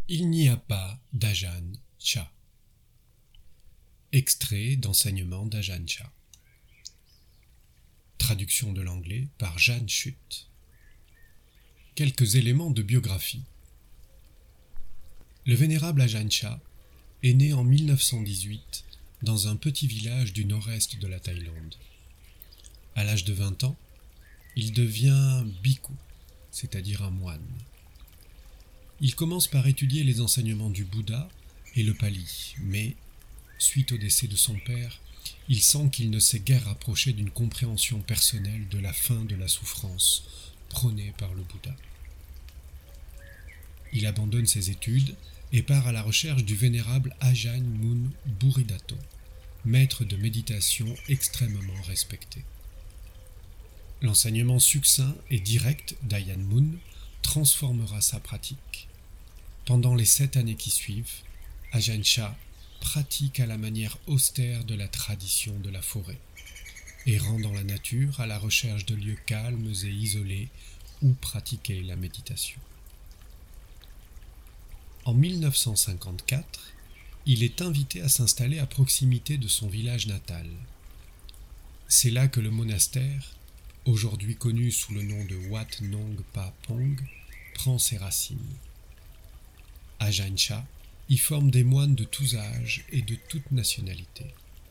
Il n'y a pas d'Ajahn Chah. Extrait d'enseignement d'Ajahn Chah. Traduction de l'anglais par Jeanne Schutt. Quelques éléments de biographie. Le vénérable Ajahn Chah est né en 1918 dans un petit village du nord-est de la Thaïlande. À l'âge de 20 ans, il devient bhikkhu, c'est-à-dire un moine. Il commence par étudier les enseignements du Bouddha et le Pali, mais, suite au décès de son père, il sent qu'il ne s'est guère rapproché d'une compréhension personnelle de la fin de la souffrance prônée par le Bouddha. Il abandonne ses études et part à la recherche du vénérable Ajahn Mun Buridato, maître de méditation extrêmement respecté. L'enseignement succinct et direct d'Ajahn Mun transformera sa pratique. Pendant les 7 années qui suivent, Ajahn Chah pratique à la manière austère de la tradition de la forêt, errant dans la nature à la recherche de lieux calmes et isolés où pratiquer la méditation. En 1954, il est invité à s'installer à proximité de son village natal. C'est là que le monastère, aujourd'hui connu sous le nom de Wat Nong Pa Pong, prend ses racines. Ajahn Chah y forme des moines de tous âges et de toutes nationalités.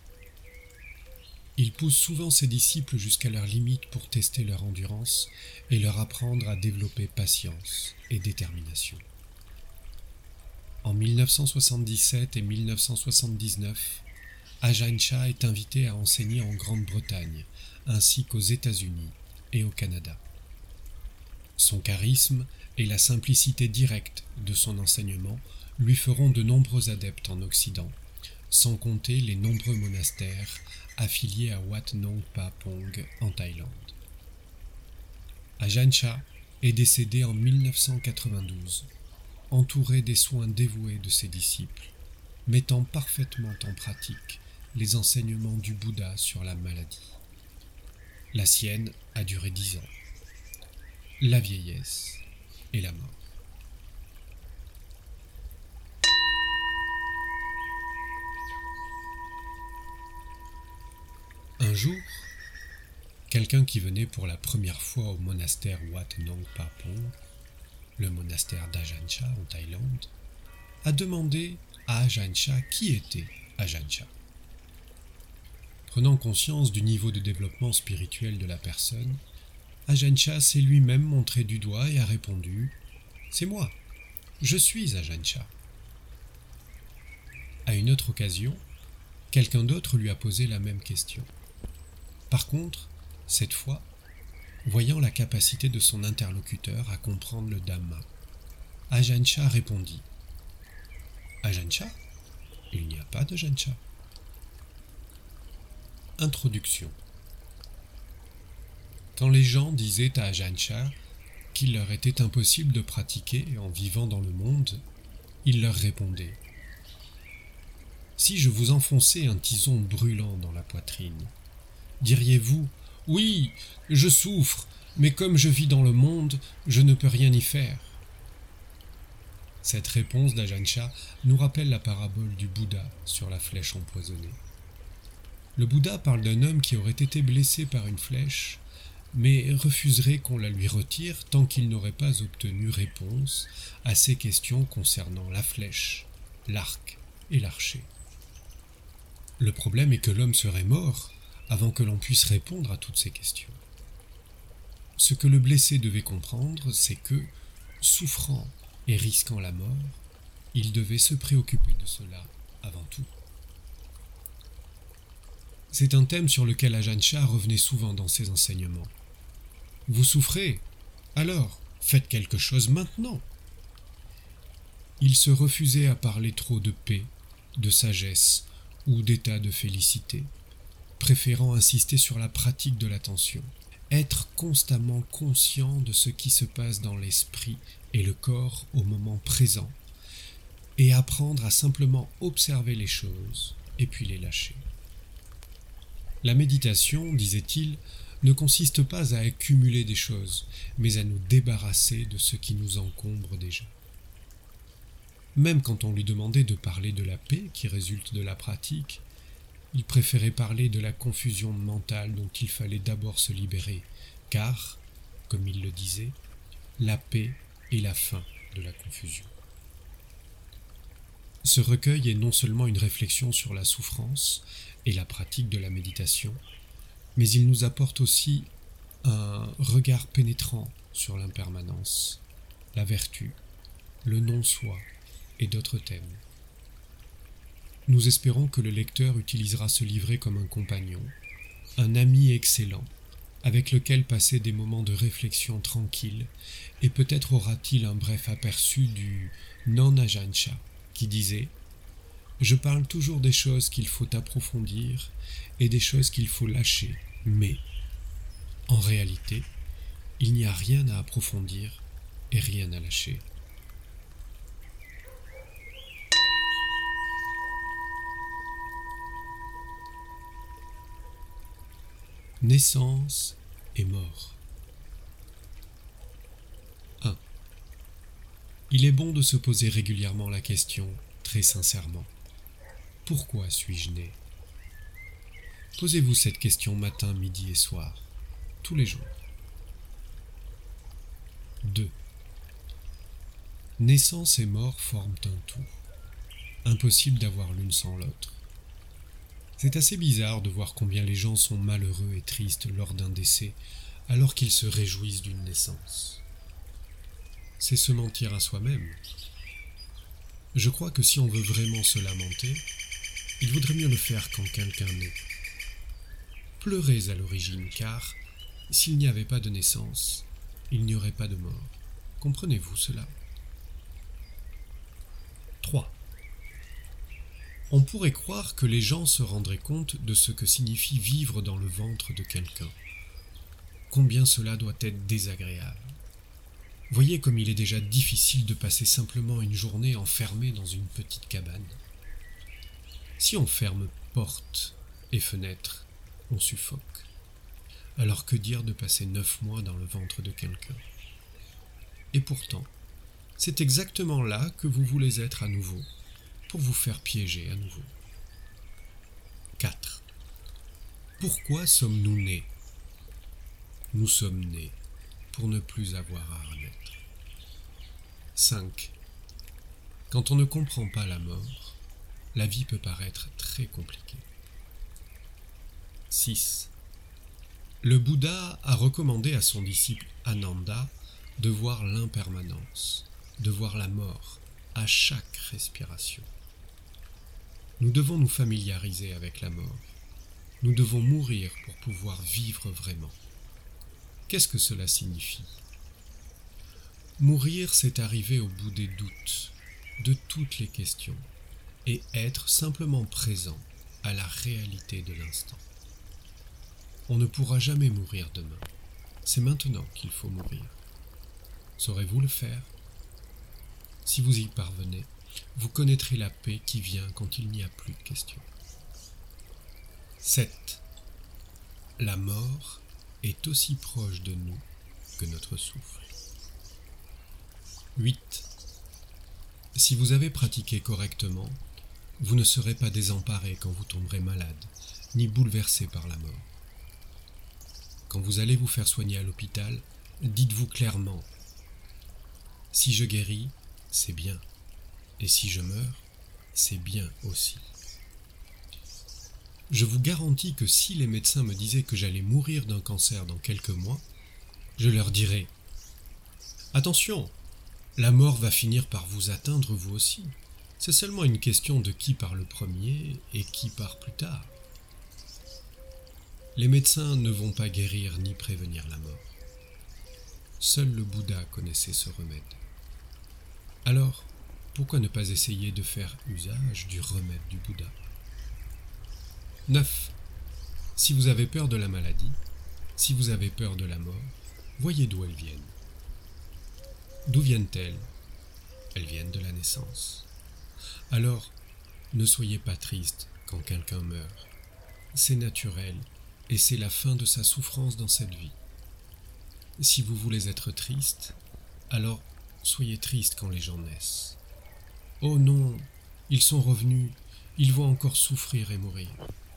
Il pousse souvent ses disciples jusqu'à leurs limites pour tester leur endurance et leur apprendre à développer patience et détermination. En 1977 et 1979, Ajahn Chah est invité à enseigner en Grande-Bretagne, ainsi qu'aux États-Unis et au Canada. Son charisme et la simplicité directe de son enseignement lui feront de nombreux adeptes en Occident, sans compter les nombreux monastères affiliés à Wat Nong Pa Pong en Thaïlande. Ajahn Chah est décédé en 1992, entouré des soins dévoués de ses disciples, mettant parfaitement en pratique les enseignements du Bouddha sur la maladie. La sienne a duré 10 ans. La vieillesse et la mort. Un jour, quelqu'un qui venait pour la première fois au monastère Wat Nong Pa Pong, le monastère d'Ajahn Chah en Thaïlande, a demandé à Ajahn Chah qui était Ajahn Chah. Prenant conscience du niveau de développement spirituel de la personne, Ajahn Chah s'est lui-même montré du doigt et a répondu « C'est moi, je suis Ajahn Chah ». À une autre occasion, quelqu'un d'autre lui a posé la même question. Par contre, cette fois, voyant la capacité de son interlocuteur à comprendre le Dhamma, Ajahn Chah répondit « Ajahn Chah ? Il n'y a pas d'Ajahn Chah. » Introduction. Quand les gens disaient à Ajahn Chah qu'il leur était impossible de pratiquer en vivant dans le monde, il leur répondait « Si je vous enfonçais un tison brûlant dans la poitrine, diriez-vous « Oui, je souffre, mais comme je vis dans le monde, je ne peux rien y faire ». Cette réponse d'Ajahn Chah nous rappelle la parabole du Bouddha sur la flèche empoisonnée. Le Bouddha parle d'un homme qui aurait été blessé par une flèche, mais refuserait qu'on la lui retire tant qu'il n'aurait pas obtenu réponse à ses questions concernant la flèche, l'arc et l'archer. Le problème est que l'homme serait mort avant que l'on puisse répondre à toutes ces questions. Ce que le blessé devait comprendre, c'est que, souffrant et risquant la mort, il devait se préoccuper de cela avant tout. C'est un thème sur lequel Ajahn Chah revenait souvent dans ses enseignements. Vous souffrez, alors faites quelque chose maintenant. Il se refusait à parler trop de paix, de sagesse ou d'état de félicité, préférant insister sur la pratique de l'attention, être constamment conscient de ce qui se passe dans l'esprit et le corps au moment présent, et apprendre à simplement observer les choses et puis les lâcher. La méditation, disait-il, ne consiste pas à accumuler des choses, mais à nous débarrasser de ce qui nous encombre déjà. Même quand on lui demandait de parler de la paix qui résulte de la pratique, il préférait parler de la confusion mentale dont il fallait d'abord se libérer, car, comme il le disait, la paix est la fin de la confusion. Ce recueil est non seulement une réflexion sur la souffrance et la pratique de la méditation, mais il nous apporte aussi un regard pénétrant sur l'impermanence, la vertu, le non-soi et d'autres thèmes. Nous espérons que le lecteur utilisera ce livret comme un compagnon, un ami excellent, avec lequel passer des moments de réflexion tranquille, et peut-être aura-t-il un bref aperçu du non-Ajahn Chah, qui disait « Je parle toujours des choses qu'il faut approfondir et des choses qu'il faut lâcher, mais, en réalité, il n'y a rien à approfondir et rien à lâcher. » Naissance et mort. 1. Il est bon de se poser régulièrement la question, très sincèrement. Pourquoi suis-je né ? Posez-vous cette question matin, midi et soir, tous les jours. 2. Naissance et mort forment un tout. Impossible d'avoir l'une sans l'autre. C'est assez bizarre de voir combien les gens sont malheureux et tristes lors d'un décès, alors qu'ils se réjouissent d'une naissance. C'est se mentir à soi-même. Je crois que si on veut vraiment se lamenter, il vaudrait mieux le faire quand quelqu'un naît. Pleurez à l'origine, car s'il n'y avait pas de naissance, il n'y aurait pas de mort. Comprenez-vous cela ? 3. On pourrait croire que les gens se rendraient compte de ce que signifie vivre dans le ventre de quelqu'un. Combien cela doit être désagréable. Voyez comme il est déjà difficile de passer simplement une journée enfermé dans une petite cabane. Si on ferme portes et fenêtres, on suffoque. Alors que dire de passer 9 mois dans le ventre de quelqu'un ? Et pourtant, c'est exactement là que vous voulez être à nouveau, pour vous faire piéger à nouveau. 4. Pourquoi sommes-nous nés ? Nous sommes nés pour ne plus avoir à renaître. 5. Quand on ne comprend pas la mort, la vie peut paraître très compliquée. 6. Le Bouddha a recommandé à son disciple Ananda de voir l'impermanence, de voir la mort à chaque respiration. Nous devons nous familiariser avec la mort. Nous devons mourir pour pouvoir vivre vraiment. Qu'est-ce que cela signifie ? Mourir, c'est arriver au bout des doutes, de toutes les questions, et être simplement présent à la réalité de l'instant. On ne pourra jamais mourir demain. C'est maintenant qu'il faut mourir. Saurez-vous le faire ? Si vous y parvenez, vous connaîtrez la paix qui vient quand il n'y a plus de questions. 7. La mort est aussi proche de nous que notre souffle. 8. Si vous avez pratiqué correctement, vous ne serez pas désemparé quand vous tomberez malade, ni bouleversé par la mort. Quand vous allez vous faire soigner à l'hôpital, dites-vous clairement « Si je guéris, c'est bien. Et si je meurs, c'est bien aussi. » Je vous garantis que si les médecins me disaient que j'allais mourir d'un cancer dans quelques mois, je leur dirais « Attention, la mort va finir par vous atteindre vous aussi. C'est seulement une question de qui part le premier et qui part plus tard. » Les médecins ne vont pas guérir ni prévenir la mort. Seul le Bouddha connaissait ce remède. Alors, pourquoi ne pas essayer de faire usage du remède du Bouddha ? 9. Si vous avez peur de la maladie, si vous avez peur de la mort, voyez d'où elles viennent. D'où viennent-elles ? Elles viennent de la naissance. Alors, ne soyez pas triste quand quelqu'un meurt. C'est naturel et c'est la fin de sa souffrance dans cette vie. Si vous voulez être triste, alors soyez triste quand les gens naissent. Oh non, ils sont revenus, ils vont encore souffrir et mourir.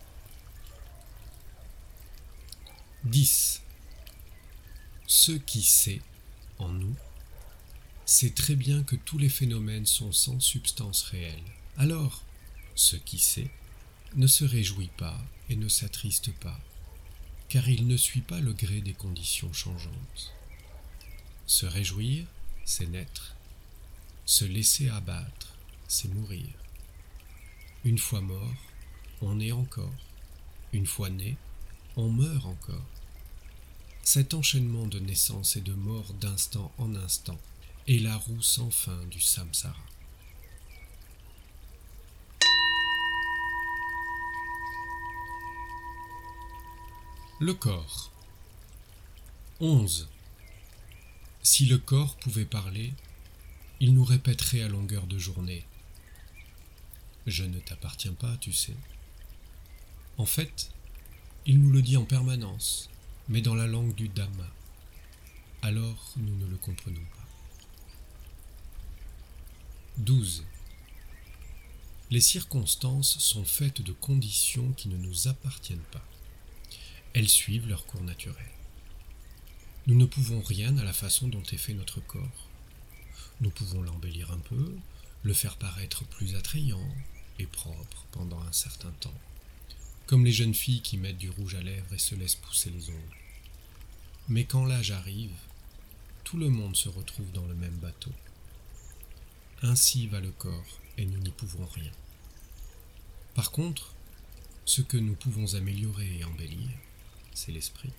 10. Ce qui sait, en nous, sait très bien que tous les phénomènes sont sans substance réelle. Alors, ce qui sait ne se réjouit pas et ne s'attriste pas, car il ne suit pas le gré des conditions changeantes. Se réjouir, c'est naître. Se laisser abattre, c'est mourir. Une fois mort, on est encore. Une fois né, on meurt encore. Cet enchaînement de naissance et de mort d'instant en instant est la roue sans fin du samsara. Le corps. 11. Si le corps pouvait parler, il nous répéterait à longueur de journée « Je ne t'appartiens pas, tu sais ». En fait, il nous le dit en permanence, mais dans la langue du Dhamma. Alors nous ne le comprenons pas. 12. Les circonstances sont faites de conditions qui ne nous appartiennent pas. Elles suivent leur cours naturel. Nous ne pouvons rien à la façon dont est fait notre corps. Nous pouvons l'embellir un peu, le faire paraître plus attrayant et propre pendant un certain temps, comme les jeunes filles qui mettent du rouge à lèvres et se laissent pousser les ongles. Mais quand l'âge arrive, tout le monde se retrouve dans le même bateau. Ainsi va le corps et nous n'y pouvons rien. Par contre, ce que nous pouvons améliorer et embellir, c'est l'esprit.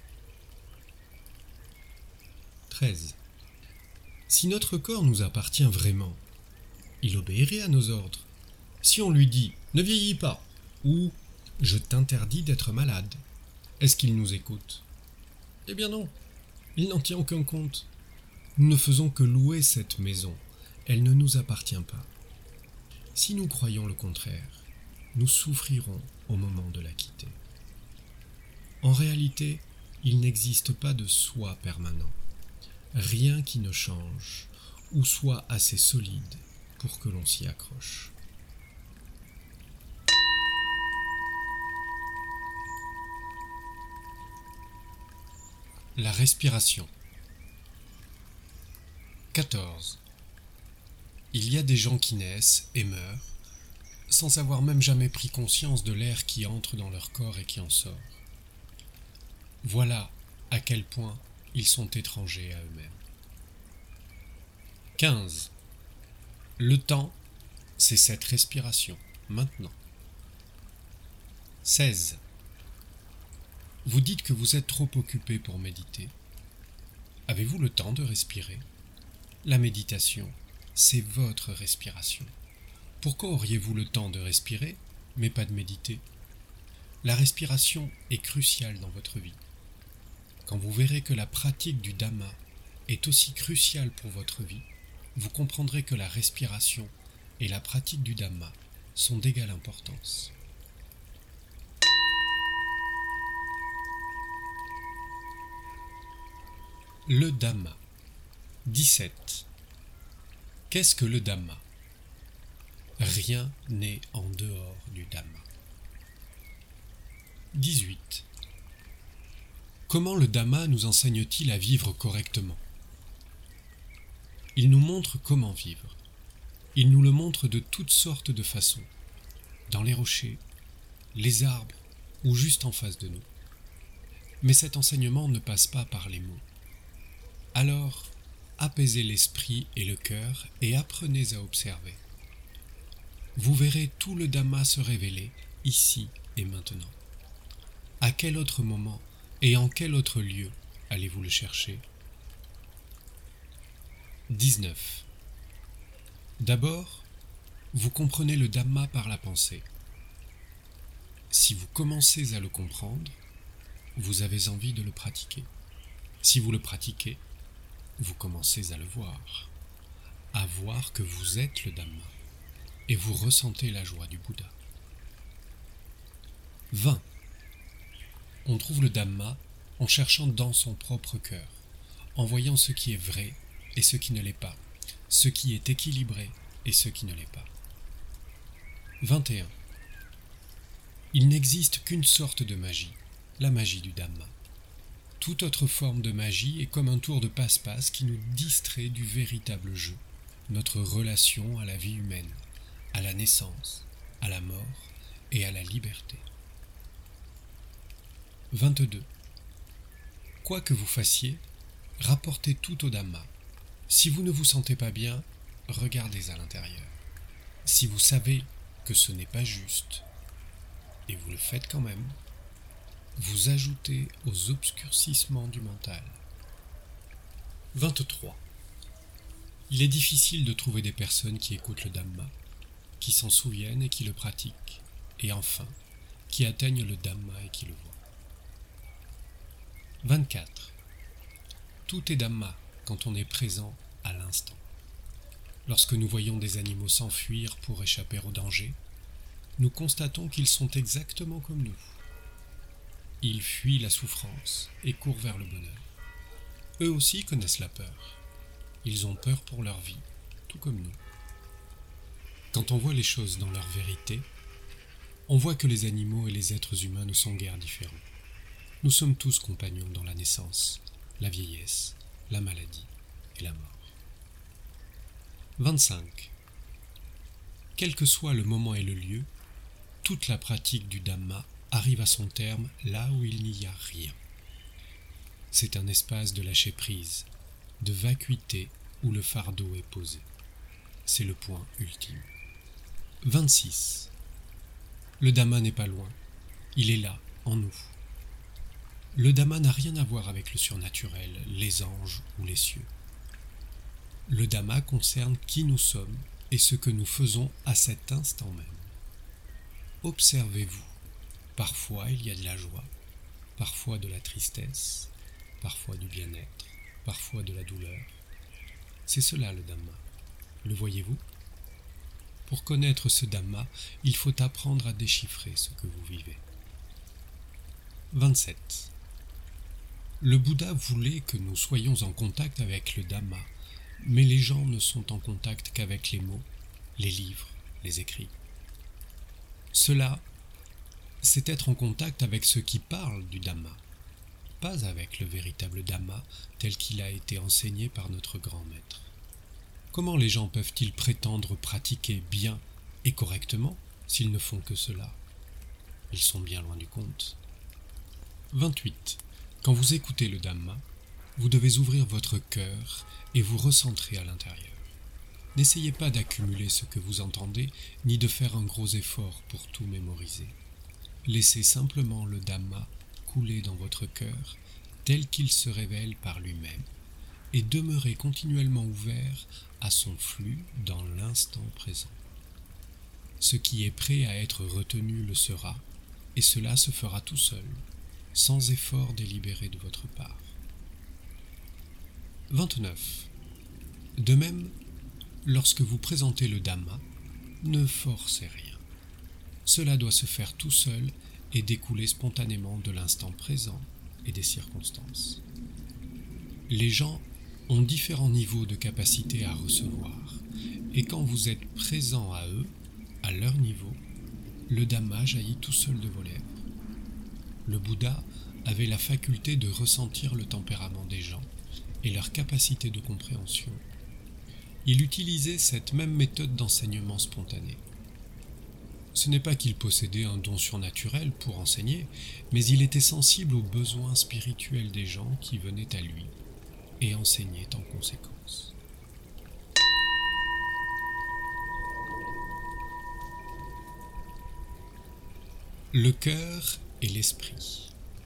13. Si notre corps nous appartient vraiment, il obéirait à nos ordres. Si on lui dit « ne vieillis pas » ou « je t'interdis d'être malade », est-ce qu'il nous écoute? Eh bien non, il n'en tient aucun compte. Nous ne faisons que louer cette maison, elle ne nous appartient pas. Si nous croyons le contraire, nous souffrirons au moment de la quitter. En réalité, il n'existe pas de soi permanent, rien qui ne change ou soit assez solide pour que l'on s'y accroche. La respiration. 14. Il y a des gens qui naissent et meurent sans avoir même jamais pris conscience de l'air qui entre dans leur corps et qui en sort. Voilà à quel point ils sont étrangers à eux-mêmes. 15. Le temps, c'est cette respiration, maintenant. 16. Vous dites que vous êtes trop occupé pour méditer. Avez-vous le temps de respirer? La méditation, c'est votre respiration. Pourquoi auriez-vous le temps de respirer, mais pas de méditer? La respiration est cruciale dans votre vie. Quand vous verrez que la pratique du Dhamma est aussi cruciale pour votre vie, vous comprendrez que la respiration et la pratique du Dhamma sont d'égale importance. Le Dhamma. 17. Qu'est-ce que le Dhamma? Rien n'est en dehors du Dhamma. 18. Comment le Dhamma nous enseigne-t-il à vivre correctement? Il nous montre comment vivre. Il nous le montre de toutes sortes de façons, dans les rochers, les arbres ou juste en face de nous. Mais cet enseignement ne passe pas par les mots. Alors, apaisez l'esprit et le cœur et apprenez à observer. Vous verrez tout le Dhamma se révéler ici et maintenant. À quel autre moment et en quel autre lieu allez-vous le chercher? 19. D'abord, vous comprenez le Dhamma par la pensée. Si vous commencez à le comprendre, vous avez envie de le pratiquer. Si vous le pratiquez, vous commencez à le voir, à voir que vous êtes le Dhamma, et vous ressentez la joie du Bouddha. 20. On trouve le Dhamma en cherchant dans son propre cœur, en voyant ce qui est vrai et ce qui ne l'est pas, ce qui est équilibré et ce qui ne l'est pas. 21. Il n'existe qu'une sorte de magie, la magie du Dhamma. Toute autre forme de magie est comme un tour de passe-passe qui nous distrait du véritable jeu, notre relation à la vie humaine, à la naissance, à la mort et à la liberté. 22. Quoi que vous fassiez, rapportez tout au Dhamma. Si vous ne vous sentez pas bien, regardez à l'intérieur. Si vous savez que ce n'est pas juste, et vous le faites quand même, vous ajoutez aux obscurcissements du mental. 23. Il est difficile de trouver des personnes qui écoutent le Dhamma, qui s'en souviennent et qui le pratiquent, et enfin, qui atteignent le Dhamma et qui le voient. 24. Tout est Dhamma quand on est présent à l'instant. Lorsque nous voyons des animaux s'enfuir pour échapper au danger, nous constatons qu'ils sont exactement comme nous. Ils fuient la souffrance et courent vers le bonheur. Eux aussi connaissent la peur. Ils ont peur pour leur vie, tout comme nous. Quand on voit les choses dans leur vérité, on voit que les animaux et les êtres humains ne sont guère différents. Nous sommes tous compagnons dans la naissance, la vieillesse, la maladie et la mort. 25. Quel que soit le moment et le lieu, toute la pratique du Dhamma arrive à son terme là où il n'y a rien. C'est un espace de lâcher-prise, de vacuité où le fardeau est posé. C'est le point ultime. 26. Le Dhamma n'est pas loin, il est là, en nous. Le Dhamma n'a rien à voir avec le surnaturel, les anges ou les cieux. Le Dhamma concerne qui nous sommes et ce que nous faisons à cet instant même. Observez-vous. Parfois il y a de la joie, parfois de la tristesse, parfois du bien-être, parfois de la douleur. C'est cela le Dhamma. Le voyez-vous ? Pour connaître ce Dhamma, il faut apprendre à déchiffrer ce que vous vivez. 27. Le Bouddha voulait que nous soyons en contact avec le Dhamma, mais les gens ne sont en contact qu'avec les mots, les livres, les écrits. Cela, c'est être en contact avec ceux qui parlent du Dhamma, pas avec le véritable Dhamma tel qu'il a été enseigné par notre grand maître. Comment les gens peuvent-ils prétendre pratiquer bien et correctement s'ils ne font que cela ? Ils sont bien loin du compte. 28. Quand vous écoutez le Dhamma, vous devez ouvrir votre cœur et vous recentrer à l'intérieur. N'essayez pas d'accumuler ce que vous entendez, ni de faire un gros effort pour tout mémoriser. Laissez simplement le Dhamma couler dans votre cœur, tel qu'il se révèle par lui-même, et demeurez continuellement ouvert à son flux dans l'instant présent. Ce qui est prêt à être retenu le sera, et cela se fera tout seul, sans effort délibéré de votre part. 29. De même, lorsque vous présentez le Dhamma, ne forcez rien. Cela doit se faire tout seul et découler spontanément de l'instant présent et des circonstances. Les gens ont différents niveaux de capacité à recevoir, et quand vous êtes présent à eux, à leur niveau, le Dhamma jaillit tout seul de vos lèvres. Le Bouddha avait la faculté de ressentir le tempérament des gens et leur capacité de compréhension. Il utilisait cette même méthode d'enseignement spontané. Ce n'est pas qu'il possédait un don surnaturel pour enseigner, mais il était sensible aux besoins spirituels des gens qui venaient à lui et enseignait en conséquence. Le cœur et l'esprit.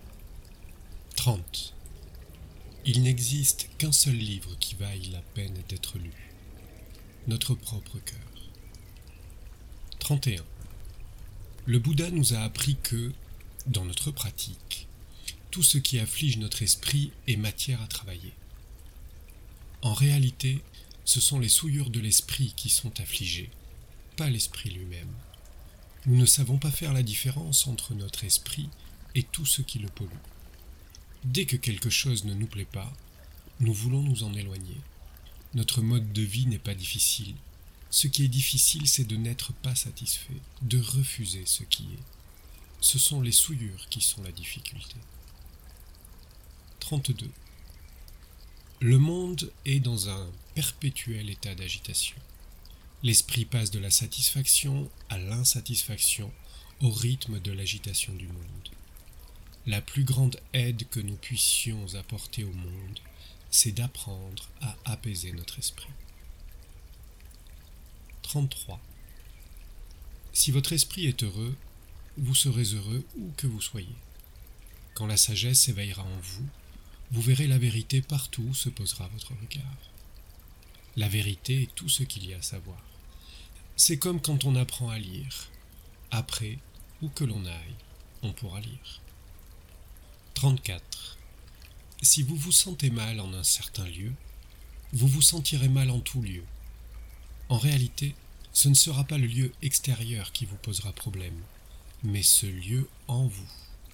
30. Il n'existe qu'un seul livre qui vaille la peine d'être lu. Notre propre cœur. 31. Le Bouddha nous a appris que, dans notre pratique, tout ce qui afflige notre esprit est matière à travailler. En réalité, ce sont les souillures de l'esprit qui sont affligées, pas l'esprit lui-même. Nous ne savons pas faire la différence entre notre esprit et tout ce qui le pollue. Dès que quelque chose ne nous plaît pas, nous voulons nous en éloigner. Notre mode de vie n'est pas difficile. Ce qui est difficile, c'est de n'être pas satisfait, de refuser ce qui est. Ce sont les souillures qui sont la difficulté. 32. Le monde est dans un perpétuel état d'agitation. L'esprit passe de la satisfaction à l'insatisfaction au rythme de l'agitation du monde. La plus grande aide que nous puissions apporter au monde, c'est d'apprendre à apaiser notre esprit. 33. Si votre esprit est heureux, vous serez heureux où que vous soyez. Quand la sagesse s'éveillera en vous, vous verrez la vérité partout où se posera votre regard. La vérité est tout ce qu'il y a à savoir. C'est comme quand on apprend à lire. Après, où que l'on aille, on pourra lire. 34. Si vous vous sentez mal en un certain lieu, vous vous sentirez mal en tout lieu. En réalité, ce ne sera pas le lieu extérieur qui vous posera problème, mais ce lieu en vous.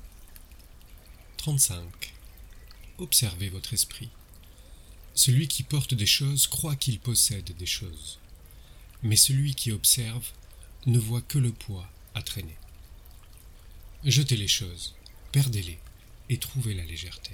35. Observez votre esprit. Celui qui porte des choses croit qu'il possède des choses, mais celui qui observe ne voit que le poids à traîner. Jetez les choses, perdez-les et trouvez la légèreté.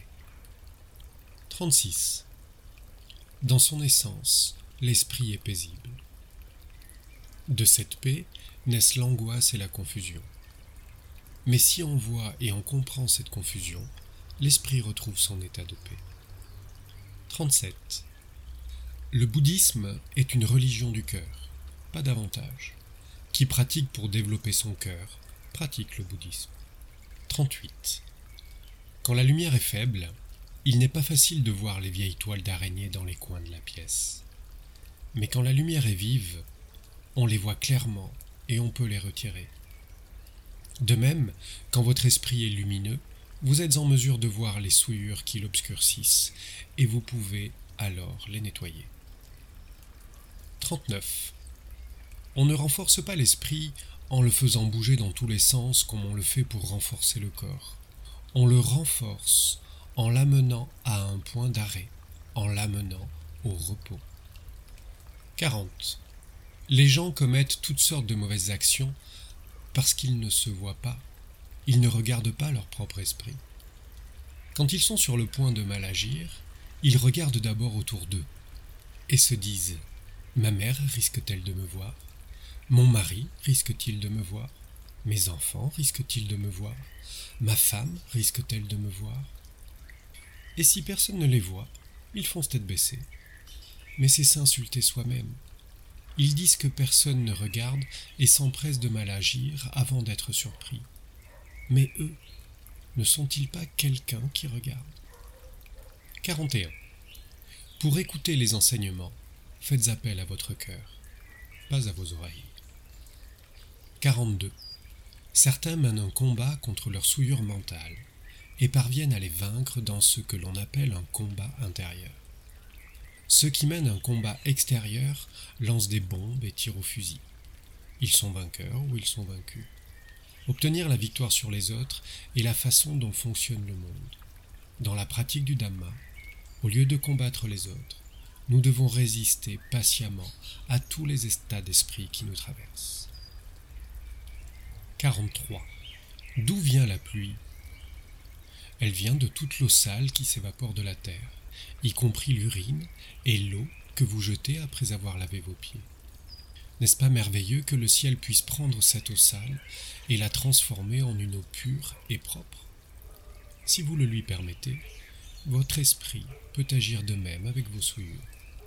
36. Dans son essence, l'esprit est paisible. De cette paix naissent l'angoisse et la confusion. Mais si on voit et on comprend cette confusion, l'esprit retrouve son état de paix. 37. Le bouddhisme est une religion du cœur, pas davantage. Qui pratique pour développer son cœur, pratique le bouddhisme. 38. Quand la lumière est faible, il n'est pas facile de voir les vieilles toiles d'araignée dans les coins de la pièce. Mais quand la lumière est vive, on les voit clairement et on peut les retirer. De même, quand votre esprit est lumineux, vous êtes en mesure de voir les souillures qui l'obscurcissent et vous pouvez alors les nettoyer. 39. On ne renforce pas l'esprit en le faisant bouger dans tous les sens comme on le fait pour renforcer le corps. On le renforce en l'amenant à un point d'arrêt, en l'amenant au repos. 40. Les gens commettent toutes sortes de mauvaises actions parce qu'ils ne se voient pas, ils ne regardent pas leur propre esprit. Quand ils sont sur le point de mal agir, ils regardent d'abord autour d'eux et se disent « Ma mère risque-t-elle de me voir ? Mon mari risque-t-il de me voir ? Mes enfants risquent-ils de me voir ? Ma femme risque-t-elle de me voir ?» Et si personne ne les voit, ils foncent tête baissée. Mais c'est s'insulter soi-même. Ils disent que personne ne regarde et s'empressent de mal agir avant d'être surpris. Mais eux, ne sont-ils pas quelqu'un qui regarde ? 41. Pour écouter les enseignements, faites appel à votre cœur, pas à vos oreilles. 42. Certains mènent un combat contre leur souillure mentale et parviennent à les vaincre dans ce que l'on appelle un combat intérieur. Ceux qui mènent un combat extérieur lancent des bombes et tirent au fusil. Ils sont vainqueurs ou ils sont vaincus. Obtenir la victoire sur les autres est la façon dont fonctionne le monde. Dans la pratique du Dhamma, au lieu de combattre les autres, nous devons résister patiemment à tous les états d'esprit qui nous traversent. 43. D'où vient la pluie ? Elle vient de toute l'eau sale qui s'évapore de la terre, y compris l'urine et l'eau que vous jetez après avoir lavé vos pieds. N'est-ce pas merveilleux que le ciel puisse prendre cette eau sale et la transformer en une eau pure et propre ? Si vous le lui permettez, votre esprit peut agir de même avec vos souillures.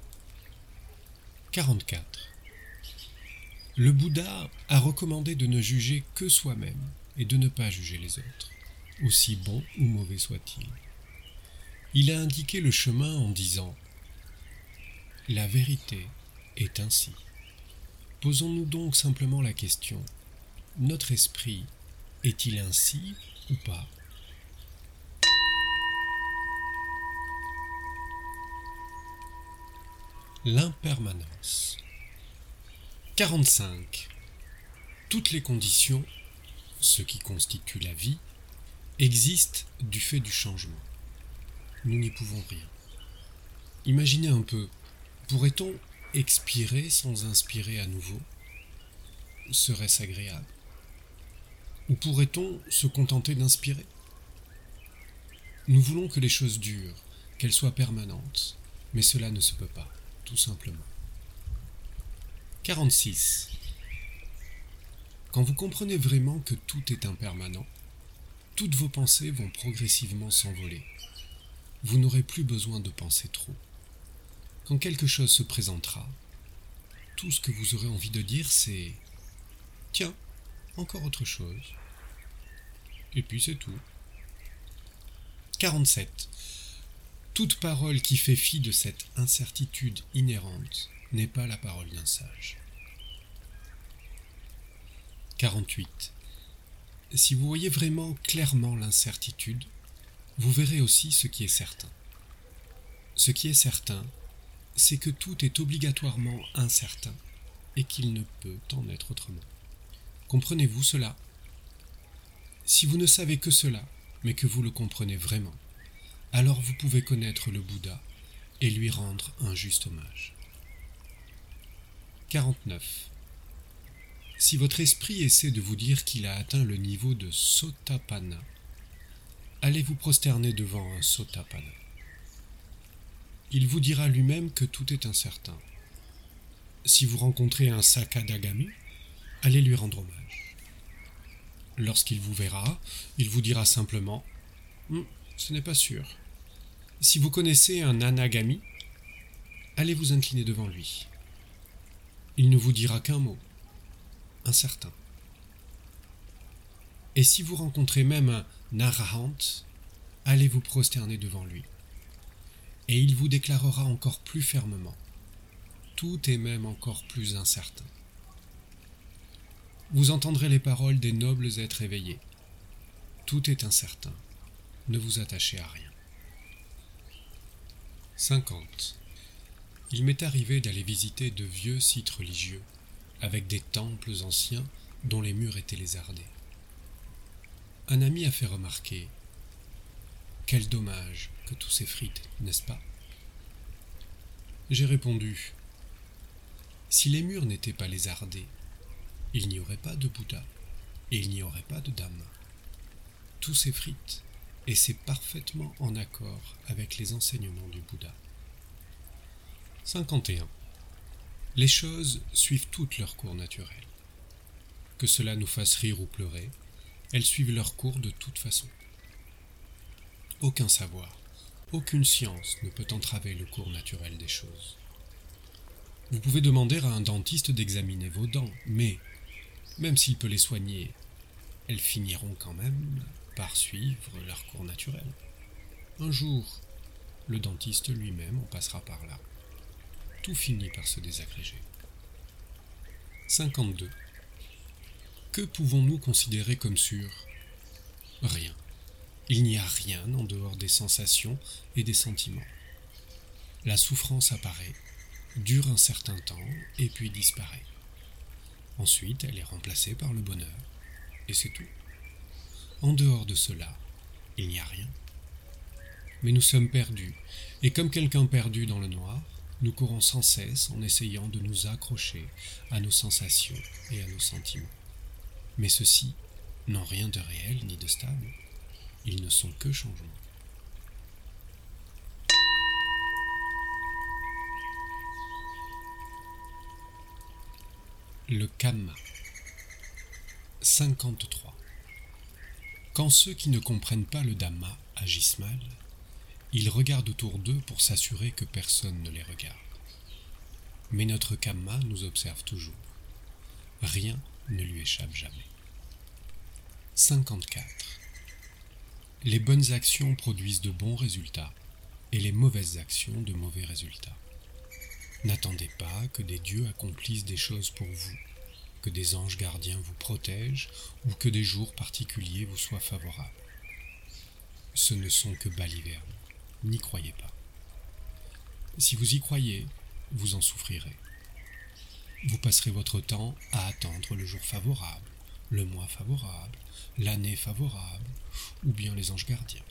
44. Le Bouddha a recommandé de ne juger que soi-même et de ne pas juger les autres, aussi bons ou mauvais soient-ils. Il a indiqué le chemin en disant « La vérité est ainsi ». Posons-nous donc simplement la question, notre esprit est-il ainsi ou pas ? L'impermanence. 45. Toutes les conditions, ce qui constitue la vie, existent du fait du changement. Nous n'y pouvons rien. Imaginez un peu, pourrait-on expirer sans inspirer à nouveau? Serait-ce agréable? Ou pourrait-on se contenter d'inspirer? Nous voulons que les choses durent, qu'elles soient permanentes, mais cela ne se peut pas, tout simplement. 46. Quand vous comprenez vraiment que tout est impermanent, toutes vos pensées vont progressivement s'envoler. Vous n'aurez plus besoin de penser trop. Quand quelque chose se présentera, tout ce que vous aurez envie de dire, c'est « Tiens, encore autre chose. » Et puis c'est tout. 47. Toute parole qui fait fi de cette incertitude inhérente n'est pas la parole d'un sage. 48. Si vous voyez vraiment clairement l'incertitude, vous verrez aussi ce qui est certain. Ce qui est certain, c'est que tout est obligatoirement incertain et qu'il ne peut en être autrement. Comprenez-vous cela? Si vous ne savez que cela, mais que vous le comprenez vraiment, alors vous pouvez connaître le Bouddha et lui rendre un juste hommage. 49. Si votre esprit essaie de vous dire qu'il a atteint le niveau de Sotapanna, allez vous prosterner devant un Sotapanna. Il vous dira lui-même que tout est incertain. Si vous rencontrez un Sakadagami, allez lui rendre hommage. Lorsqu'il vous verra, il vous dira simplement « ce n'est pas sûr ». Si vous connaissez un Anagami, allez vous incliner devant lui. Il ne vous dira qu'un mot, incertain. Et si vous rencontrez même un Narahant, allez vous prosterner devant lui. Et il vous déclarera encore plus fermement. Tout est même encore plus incertain. Vous entendrez les paroles des nobles êtres éveillés. Tout est incertain. Ne vous attachez à rien. 50. Il m'est arrivé d'aller visiter de vieux sites religieux, avec des temples anciens dont les murs étaient lézardés. Un ami a fait remarquer « Quel dommage que tout s'effrite, n'est-ce pas ?» J'ai répondu « Si les murs n'étaient pas lézardés, il n'y aurait pas de Bouddha et il n'y aurait pas de Dhamma. Tout s'effrite et c'est parfaitement en accord avec les enseignements du Bouddha. » 51. Les choses suivent toutes leur cours naturel. Que cela nous fasse rire ou pleurer, elles suivent leur cours de toute façon. Aucun savoir, aucune science ne peut entraver le cours naturel des choses. Vous pouvez demander à un dentiste d'examiner vos dents, mais, même s'il peut les soigner, elles finiront quand même par suivre leur cours naturel. Un jour, le dentiste lui-même en passera par là. Tout finit par se désagréger. 52. Que pouvons-nous considérer comme sûr? Rien. Il n'y a rien en dehors des sensations et des sentiments. La souffrance apparaît, dure un certain temps et puis disparaît. Ensuite, elle est remplacée par le bonheur. Et c'est tout. En dehors de cela, il n'y a rien. Mais nous sommes perdus, et comme quelqu'un perdu dans le noir, nous courons sans cesse en essayant de nous accrocher à nos sensations et à nos sentiments. Mais ceux-ci n'ont rien de réel ni de stable. Ils ne sont que changements. Le Kamma. 53. Quand ceux qui ne comprennent pas le Dhamma agissent mal, ils regardent autour d'eux pour s'assurer que personne ne les regarde. Mais notre Kamma nous observe toujours. Rien ne lui échappe jamais. 54. Les bonnes actions produisent de bons résultats et les mauvaises actions de mauvais résultats. N'attendez pas que des dieux accomplissent des choses pour vous, que des anges gardiens vous protègent ou que des jours particuliers vous soient favorables. Ce ne sont que balivernes. N'y croyez pas. Si vous y croyez, vous en souffrirez. Vous passerez votre temps à attendre le jour favorable, le mois favorable, l'année favorable, ou bien les anges gardiens.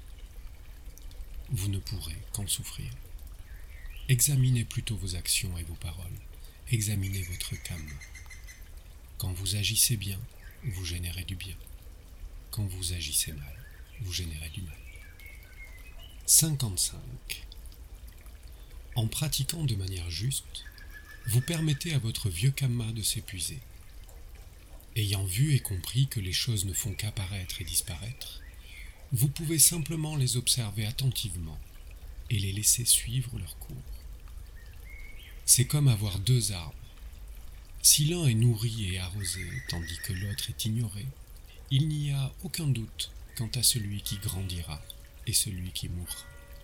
Vous ne pourrez qu'en souffrir. Examinez plutôt vos actions et vos paroles. examinez votre karma. Quand vous agissez bien, vous générez du bien. Quand vous agissez mal, vous générez du mal. 55. En pratiquant de manière juste, vous permettez à votre vieux karma de s'épuiser. Ayant vu et compris que les choses ne font qu'apparaître et disparaître, vous pouvez simplement les observer attentivement et les laisser suivre leur cours. C'est comme avoir deux arbres. Si l'un est nourri et arrosé tandis que l'autre est ignoré, il n'y a aucun doute quant à celui qui grandira et celui qui mourra.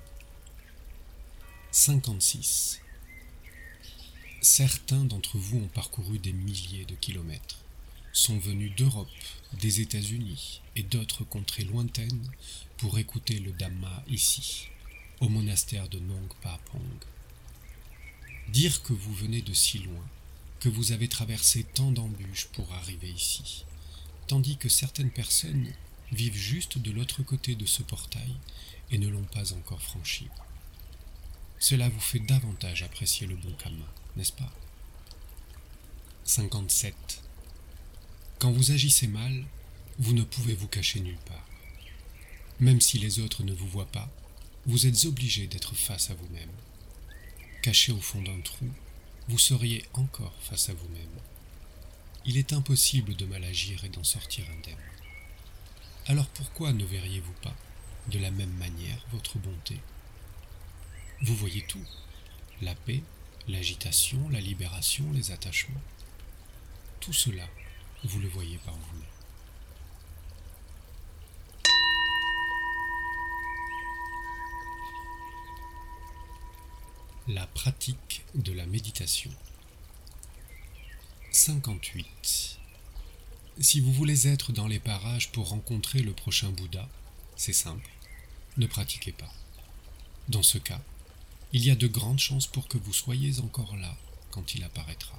56. Certains d'entre vous ont parcouru des milliers de kilomètres, sont venus d'Europe, des États-Unis et d'autres contrées lointaines pour écouter le Dhamma ici, au monastère de Nong Pa Pong. Dire que vous venez de si loin, que vous avez traversé tant d'embûches pour arriver ici, tandis que certaines personnes vivent juste de l'autre côté de ce portail et ne l'ont pas encore franchi. Cela vous fait davantage apprécier le bon karma, n'est-ce pas? 57. Quand vous agissez mal, vous ne pouvez vous cacher nulle part. Même si les autres ne vous voient pas, vous êtes obligé d'être face à vous-même. Caché au fond d'un trou, vous seriez encore face à vous-même. Il est impossible de mal agir et d'en sortir indemne. Alors pourquoi ne verriez-vous pas, de la même manière, votre bonté? Vous voyez tout, la paix, l'agitation, la libération, les attachements. Tout cela, vous le voyez par vous-même. La pratique de la méditation. 58. Si vous voulez être dans les parages pour rencontrer le prochain Bouddha, c'est simple, ne pratiquez pas. Dans ce cas, il y a de grandes chances pour que vous soyez encore là quand il apparaîtra.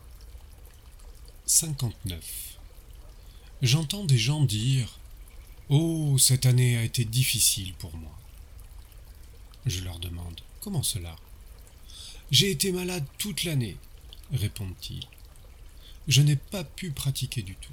59. J'entends des gens dire « Oh, cette année a été difficile pour moi. » Je leur demande « Comment cela ?»« J'ai été malade toute l'année, » répondent-ils. « Je n'ai pas pu pratiquer du tout. »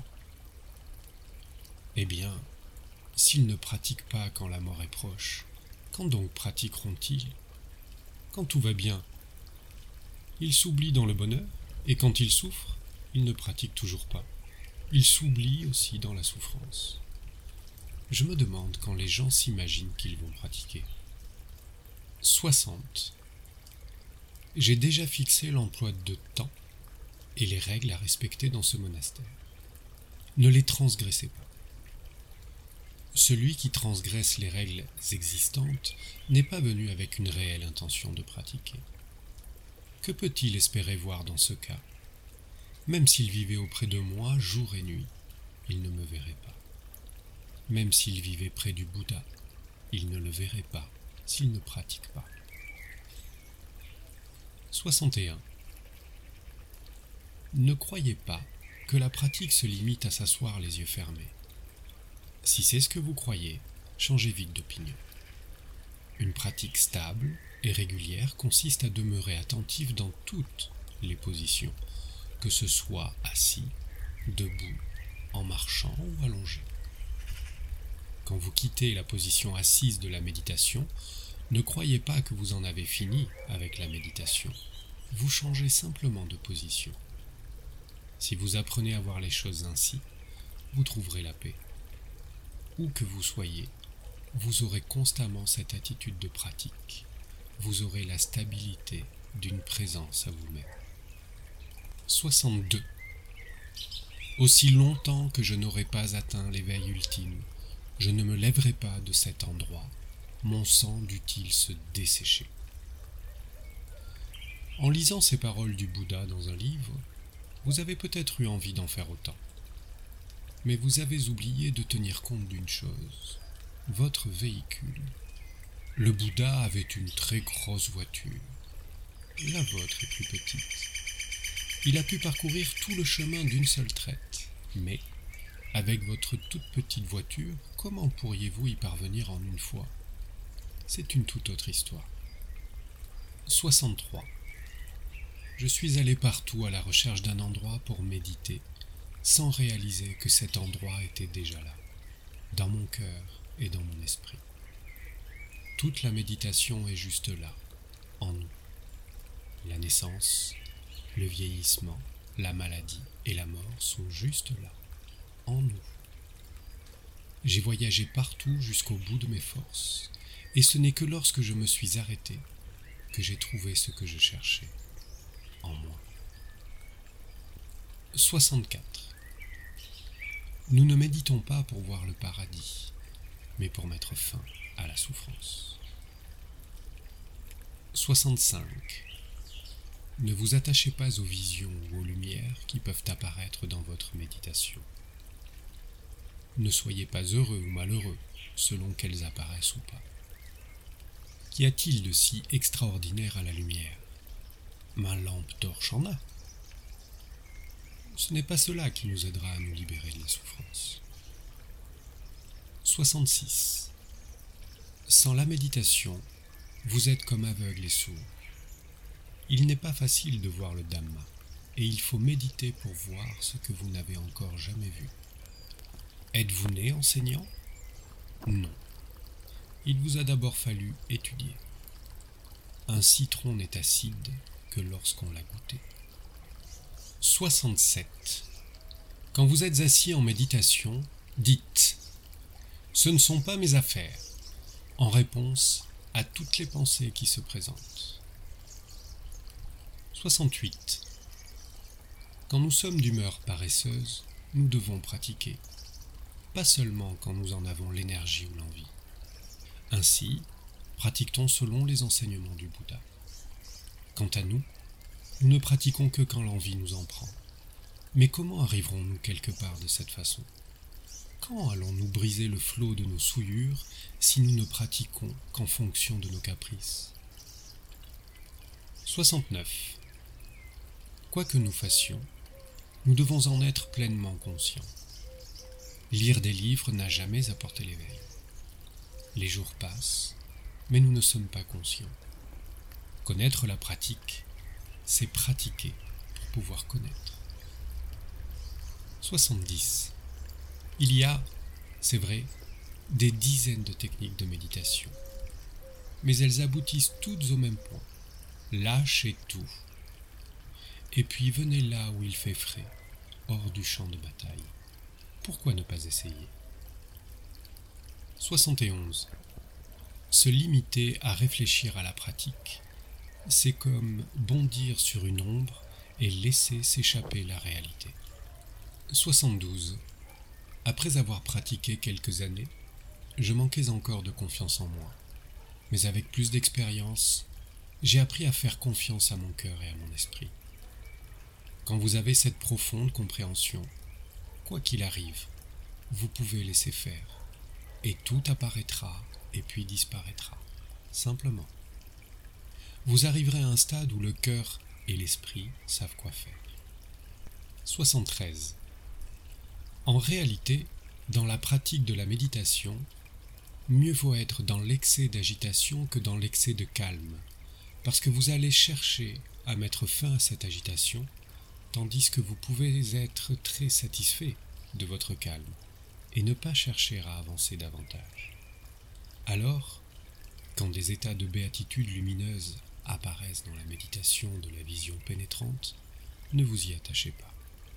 Eh bien, s'ils ne pratiquent pas quand la mort est proche, quand donc pratiqueront-ils? Quand tout va bien, ils s'oublient dans le bonheur, et quand ils souffrent, ils ne pratiquent toujours pas. Ils s'oublient aussi dans la souffrance. Je me demande quand les gens s'imaginent qu'ils vont pratiquer. 60. J'ai déjà fixé l'emploi de temps et les règles à respecter dans ce monastère. Ne les transgressez pas. Celui qui transgresse les règles existantes n'est pas venu avec une réelle intention de pratiquer. Que peut-il espérer voir dans ce cas? Même s'il vivait auprès de moi jour et nuit, il ne me verrait pas. Même s'il vivait près du Bouddha, il ne le verrait pas s'il ne pratique pas. 61. Ne croyez pas que la pratique se limite à s'asseoir les yeux fermés. Si c'est ce que vous croyez, changez vite d'opinion. Une pratique stable et régulière consiste à demeurer attentif dans toutes les positions, que ce soit assis, debout, en marchant ou allongé. Quand vous quittez la position assise de la méditation, ne croyez pas que vous en avez fini avec la méditation. Vous changez simplement de position. Si vous apprenez à voir les choses ainsi, vous trouverez la paix. Où que vous soyez, vous aurez constamment cette attitude de pratique. Vous aurez la stabilité d'une présence à vous-même. 62. Aussi longtemps que je n'aurai pas atteint l'éveil ultime, je ne me lèverai pas de cet endroit. Mon sang dut-il se dessécher. En lisant ces paroles du Bouddha dans un livre, vous avez peut-être eu envie d'en faire autant. Mais vous avez oublié de tenir compte d'une chose, votre véhicule. Le Bouddha avait une très grosse voiture. La vôtre est plus petite. Il a pu parcourir tout le chemin d'une seule traite. Mais, avec votre toute petite voiture, comment pourriez-vous y parvenir en une fois? C'est une toute autre histoire. 63. je suis allé partout à la recherche d'un endroit pour méditer, sans réaliser que cet endroit était déjà là, dans mon cœur et dans mon esprit. Toute la méditation est juste là, en nous. La naissance, le vieillissement, la maladie et la mort sont juste là, en nous. J'ai voyagé partout jusqu'au bout de mes forces, et ce n'est que lorsque je me suis arrêté que j'ai trouvé ce que je cherchais, en moi. 64. Nous ne méditons pas pour voir le paradis, mais pour mettre fin à la souffrance. 65. Ne vous attachez pas aux visions ou aux lumières qui peuvent apparaître dans votre méditation. Ne soyez pas heureux ou malheureux selon qu'elles apparaissent ou pas. Qu'y a-t-il de si extraordinaire à la lumière? Ma lampe torche en a. Ce n'est pas cela qui nous aidera à nous libérer de la souffrance. 66. Sans la méditation, vous êtes comme aveugle et sourd. Il n'est pas facile de voir le Dhamma, et il faut méditer pour voir ce que vous n'avez encore jamais vu. Êtes-vous né enseignant? Non. Il vous a d'abord fallu étudier. Un citron n'est acide que lorsqu'on l'a goûté. 67. Quand vous êtes assis en méditation, dites « Ce ne sont pas mes affaires » en réponse à toutes les pensées qui se présentent. 68. Quand nous sommes d'humeur paresseuse, nous devons pratiquer, pas seulement quand nous en avons l'énergie ou l'envie. Ainsi, pratique-t-on selon les enseignements du Bouddha. Quant à nous, nous ne pratiquons que quand l'envie nous en prend. Mais comment arriverons-nous quelque part de cette façon? Quand allons-nous briser le flot de nos souillures si nous ne pratiquons qu'en fonction de nos caprices? 69. Quoi que nous fassions, nous devons en être pleinement conscients. Lire des livres n'a jamais apporté l'éveil. Les jours passent, mais nous ne sommes pas conscients. Connaître la pratique, c'est pratiquer pour pouvoir connaître. 70. Il y a, c'est vrai, des dizaines de techniques de méditation, mais elles aboutissent toutes au même point. Lâchez tout. Et puis venez là où il fait frais, hors du champ de bataille. Pourquoi ne pas essayer? 71. Se limiter à réfléchir à la pratique, c'est comme bondir sur une ombre et laisser s'échapper la réalité. 72. Après avoir pratiqué quelques années, je manquais encore de confiance en moi. Mais avec plus d'expérience, j'ai appris à faire confiance à mon cœur et à mon esprit. Quand vous avez cette profonde compréhension, quoi qu'il arrive, vous pouvez laisser faire, et tout apparaîtra et puis disparaîtra, simplement. Vous arriverez à un stade où le cœur et l'esprit savent quoi faire. 73. En réalité, dans la pratique de la méditation, mieux vaut être dans l'excès d'agitation que dans l'excès de calme, parce que vous allez chercher à mettre fin à cette agitation, tandis que vous pouvez être très satisfait de votre calme et ne pas chercher à avancer davantage. Alors, quand des états de béatitude lumineuse apparaissent dans la méditation de la vision pénétrante, ne vous y attachez pas.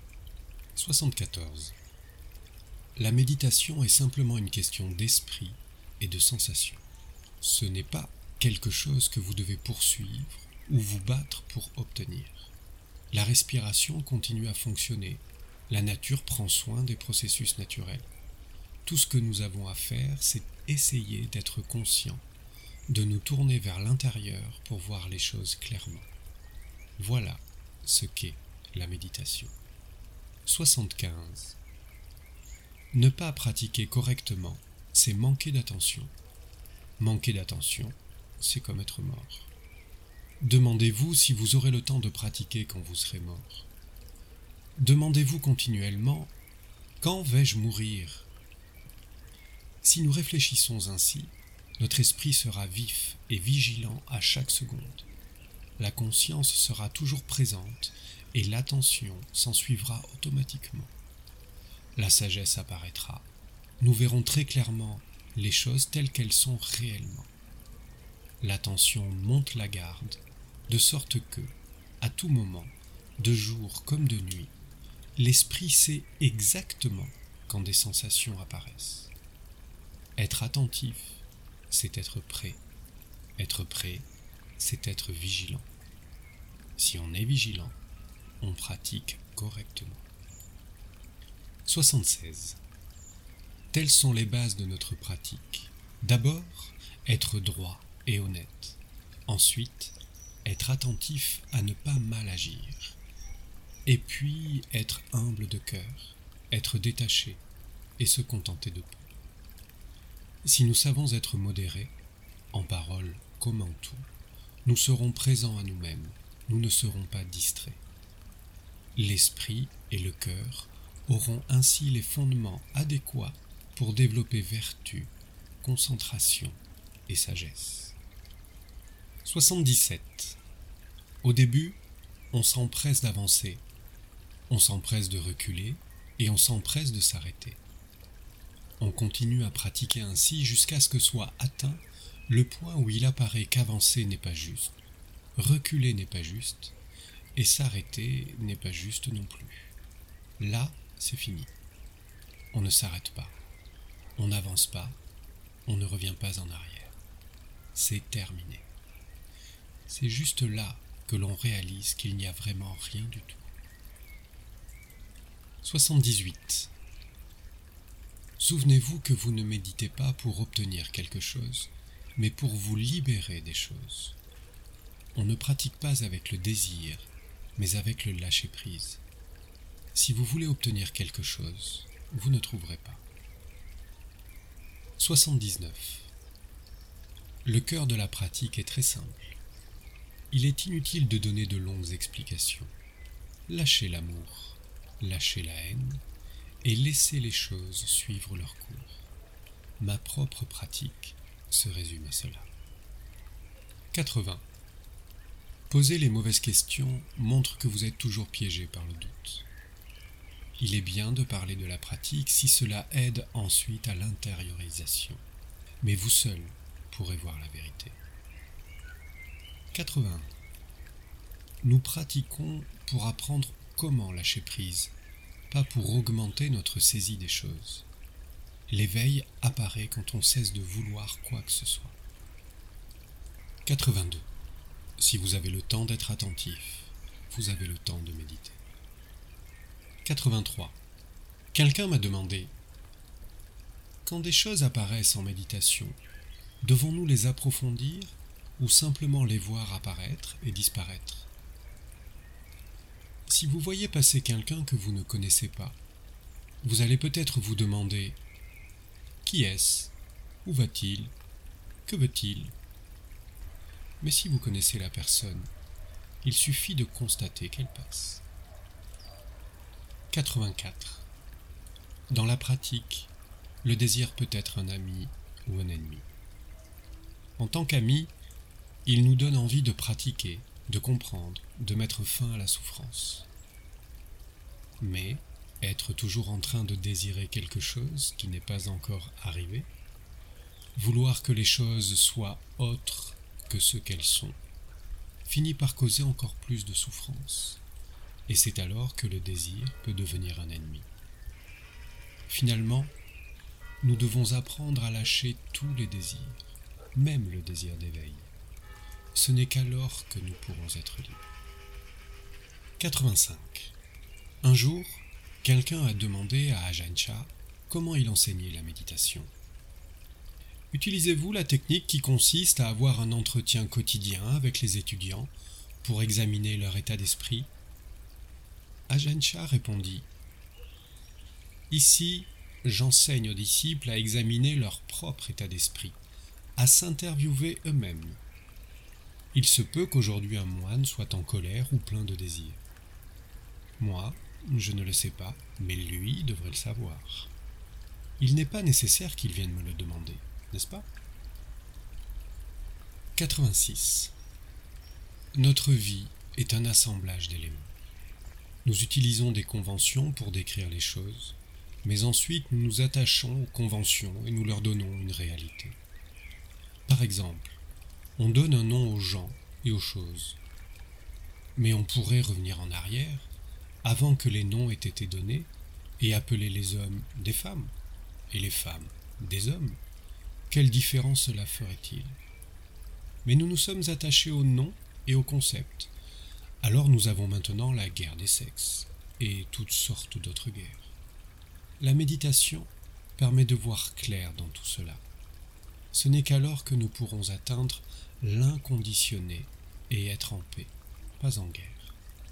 74. La méditation est simplement une question d'esprit et de sensation. Ce n'est pas quelque chose que vous devez poursuivre ou vous battre pour obtenir. La respiration continue à fonctionner. La nature prend soin des processus naturels. Tout ce que nous avons à faire, c'est essayer d'être conscient, de nous tourner vers l'intérieur pour voir les choses clairement. Voilà ce qu'est la méditation. 75. Ne pas pratiquer correctement, c'est manquer d'attention. Manquer d'attention, c'est comme être mort. Demandez-vous si vous aurez le temps de pratiquer quand vous serez mort. Demandez-vous continuellement « Quand vais-je mourir ?» Si nous réfléchissons ainsi, notre esprit sera vif et vigilant à chaque seconde. la conscience sera toujours présente et l'attention s'ensuivra automatiquement. La sagesse apparaîtra. Nous verrons très clairement les choses telles qu'elles sont réellement. L'attention monte la garde, de sorte que, à tout moment, de jour comme de nuit, l'esprit sait exactement quand des sensations apparaissent. Être attentif, c'est être prêt. Être prêt, c'est être vigilant. Si on est vigilant, on pratique correctement. 76. Telles sont les bases de notre pratique. D'abord, être droit et honnête. Ensuite, être attentif à ne pas mal agir. Et puis, être humble de cœur, être détaché et se contenter de peu. Si nous savons être modérés, en parole comme en tout, nous serons présents à nous-mêmes, nous ne serons pas distraits. L'esprit et le cœur auront ainsi les fondements adéquats pour développer vertu, concentration et sagesse. 77. Au début, on s'empresse d'avancer, on s'empresse de reculer et on s'empresse de s'arrêter. On continue à pratiquer ainsi jusqu'à ce que soit atteint le point où il apparaît qu'avancer n'est pas juste, reculer n'est pas juste, et s'arrêter n'est pas juste non plus. Là, c'est fini. On ne s'arrête pas, on n'avance pas, on ne revient pas en arrière. C'est terminé. C'est juste là que l'on réalise qu'il n'y a vraiment rien du tout. 78. Souvenez-vous que vous ne méditez pas pour obtenir quelque chose, mais pour vous libérer des choses. On ne pratique pas avec le désir, mais avec le lâcher-prise. Si vous voulez obtenir quelque chose, vous ne trouverez pas. 79. Le cœur de la pratique est très simple. Il est inutile de donner de longues explications. Lâchez l'amour, lâchez la haine, et laissez les choses suivre leur cours. Ma propre pratique se résume à cela. 80. Poser les mauvaises questions montre que vous êtes toujours piégé par le doute. Il est bien de parler de la pratique si cela aide ensuite à l'intériorisation. Mais vous seul pourrez voir la vérité. 81. Nous pratiquons pour apprendre comment lâcher prise, pas pour augmenter notre saisie des choses. L'éveil apparaît quand on cesse de vouloir quoi que ce soit. 82. Si vous avez le temps d'être attentif, vous avez le temps de méditer. 83. Quelqu'un m'a demandé: quand des choses apparaissent en méditation, devons-nous les approfondir ou simplement les voir apparaître et disparaître? Si vous voyez passer quelqu'un que vous ne connaissez pas, vous allez peut-être vous demander: qui est-ce? Où va-t-il? Que veut-il? Mais si vous connaissez la personne, il suffit de constater qu'elle passe. 84. Dans la pratique, le désir peut être un ami ou un ennemi. En tant qu'ami, il nous donne envie de pratiquer, de comprendre, de mettre fin à la souffrance. Mais être toujours en train de désirer quelque chose qui n'est pas encore arrivé, vouloir que les choses soient autres que ce qu'elles sont, finit par causer encore plus de souffrance, et c'est alors que le désir peut devenir un ennemi. Finalement, nous devons apprendre à lâcher tous les désirs, même le désir d'éveil. Ce n'est qu'alors que nous pourrons être libres. 85. Un jour, quelqu'un a demandé à Ajahn Chah comment il enseignait la méditation. Utilisez-vous la technique qui consiste à avoir un entretien quotidien avec les étudiants pour examiner leur état d'esprit? Ajahn Chah répondit: ici, j'enseigne aux disciples à examiner leur propre état d'esprit, à s'interviewer eux-mêmes. Il se peut qu'aujourd'hui un moine soit en colère ou plein de désirs. Moi, je ne le sais pas, mais lui devrait le savoir. Il n'est pas nécessaire qu'il vienne me le demander, n'est-ce pas? 86. Notre vie est un assemblage d'éléments. Nous utilisons des conventions pour décrire les choses, mais ensuite nous nous attachons aux conventions et nous leur donnons une réalité. Par exemple, on donne un nom aux gens et aux choses. Mais on pourrait revenir en arrière, avant que les noms aient été donnés, et appeler les hommes des femmes, et les femmes des hommes. Quelle différence cela ferait-il? Mais nous nous sommes attachés aux noms et aux concepts. Alors nous avons maintenant la guerre des sexes, et toutes sortes d'autres guerres. La méditation permet de voir clair dans tout cela. Ce n'est qu'alors que nous pourrons atteindre l'inconditionné et être en paix, pas en guerre.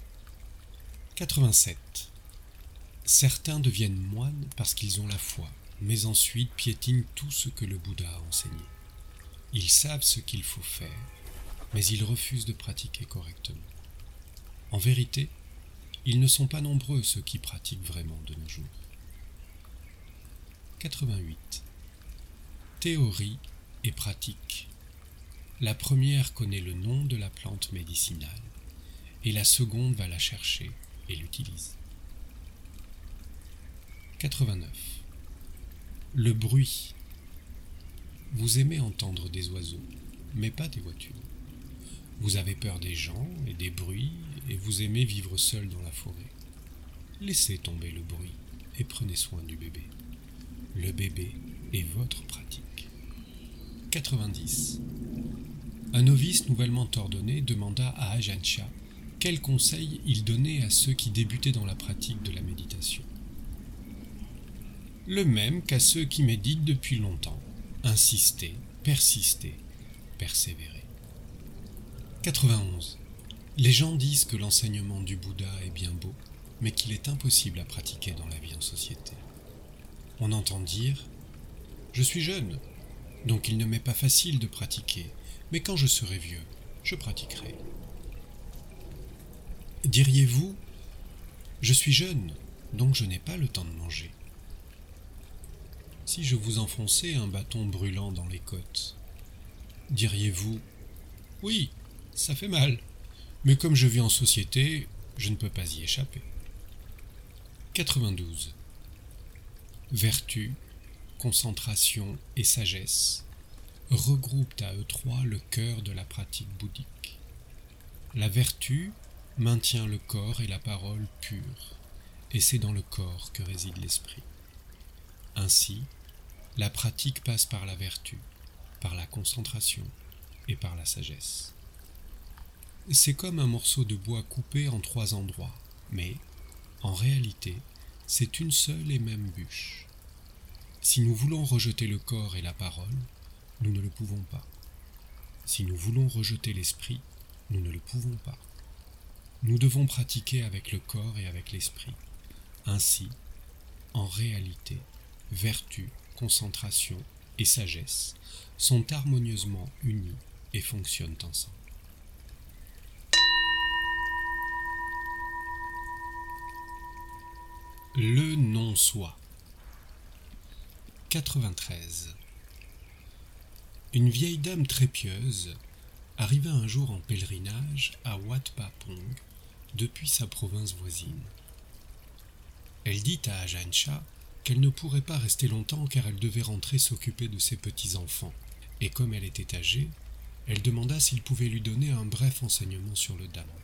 87. Certains deviennent moines parce qu'ils ont la foi, mais ensuite piétinent tout ce que le Bouddha a enseigné. Ils savent ce qu'il faut faire, mais ils refusent de pratiquer correctement. En vérité, ils ne sont pas nombreux ceux qui pratiquent vraiment de nos jours. 88. Théorie et pratique. La première connaît le nom de la plante médicinale, et la seconde va la chercher et l'utilise. 89. Le bruit. Vous aimez entendre des oiseaux, mais pas des voitures. Vous avez peur des gens et des bruits, et vous aimez vivre seul dans la forêt. Laissez tomber le bruit et prenez soin du bébé. Le bébé est votre pratique. 90. Un novice nouvellement ordonné demanda à Ajahn Chah quel conseil il donnait à ceux qui débutaient dans la pratique de la méditation. Le même qu'à ceux qui méditent depuis longtemps. Insister, persister, persévérer. 91. Les gens disent que l'enseignement du Bouddha est bien beau, mais qu'il est impossible à pratiquer dans la vie en société. On entend dire « Je suis jeune, donc il ne m'est pas facile de pratiquer, mais quand je serai vieux, je pratiquerai. » Diriez-vous « Je suis jeune, donc je n'ai pas le temps de manger. » Si je vous enfonçais un bâton brûlant dans les côtes, diriez-vous « Oui, ça fait mal, mais comme je vis en société, je ne peux pas y échapper. » 92. Vertu, concentration et sagesse regroupent à eux trois le cœur de la pratique bouddhique. La vertu maintient le corps et la parole purs, et c'est dans le corps que réside l'esprit. Ainsi, la pratique passe par la vertu, par la concentration et par la sagesse. C'est comme un morceau de bois coupé en trois endroits, mais, en réalité, c'est une seule et même bûche. Si nous voulons rejeter le corps et la parole, nous ne le pouvons pas. Si nous voulons rejeter l'esprit, nous ne le pouvons pas. Nous devons pratiquer avec le corps et avec l'esprit. Ainsi, en réalité, vertu, concentration et sagesse sont harmonieusement unis et fonctionnent ensemble. Le non-soi. 93. Une vieille dame très pieuse arriva un jour en pèlerinage à Wat Pa Pong depuis sa province voisine. Elle dit à Ajahn Chah qu'elle ne pourrait pas rester longtemps car elle devait rentrer s'occuper de ses petits-enfants, et comme elle était âgée, elle demanda s'il pouvait lui donner un bref enseignement sur le Dhamma.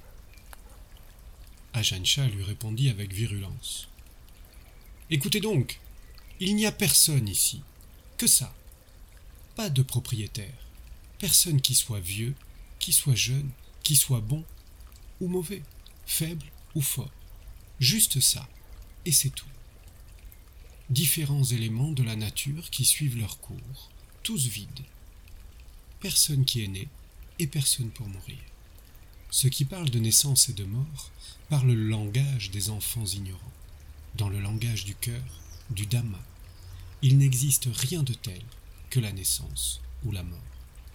Ajahn Chah lui répondit avec virulence. « Écoutez donc, il n'y a personne ici, que ça. Pas de propriétaire, personne qui soit vieux, qui soit jeune, qui soit bon ou mauvais, faible ou fort. Juste ça, et c'est tout. Différents éléments de la nature qui suivent leur cours, tous vides. Personne qui est né et personne pour mourir. Ceux qui parlent de naissance et de mort parlent le langage des enfants ignorants. Dans le langage du cœur, du Dhamma, il n'existe rien de tel que la naissance ou la mort.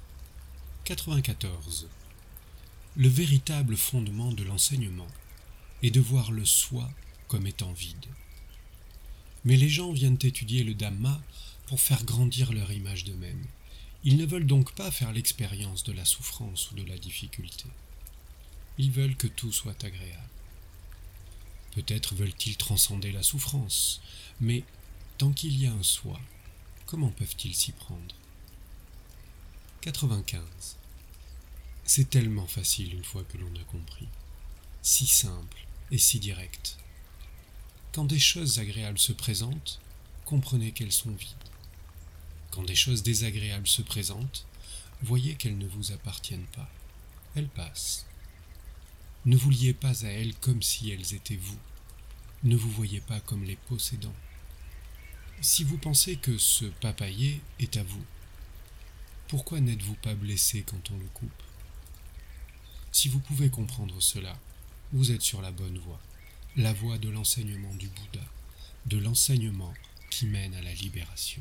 94. Le véritable fondement de l'enseignement est de voir le soi comme étant vide. Mais les gens viennent étudier le Dhamma pour faire grandir leur image d'eux-mêmes. Ils ne veulent donc pas faire l'expérience de la souffrance ou de la difficulté. Ils veulent que tout soit agréable. Peut-être veulent-ils transcender la souffrance, mais tant qu'il y a un soi, comment peuvent-ils s'y prendre ? 95. C'est tellement facile une fois que l'on a compris, si simple et si direct. Quand des choses agréables se présentent, comprenez qu'elles sont vides. Quand des choses désagréables se présentent, voyez qu'elles ne vous appartiennent pas. Elles passent. Ne vous liez pas à elles comme si elles étaient vous. Ne vous voyez pas comme les possédants. Si vous pensez que ce papayer est à vous, pourquoi n'êtes-vous pas blessé quand on le coupe ? Si vous pouvez comprendre cela, vous êtes sur la bonne voie, la voie de l'enseignement du Bouddha, de l'enseignement qui mène à la libération.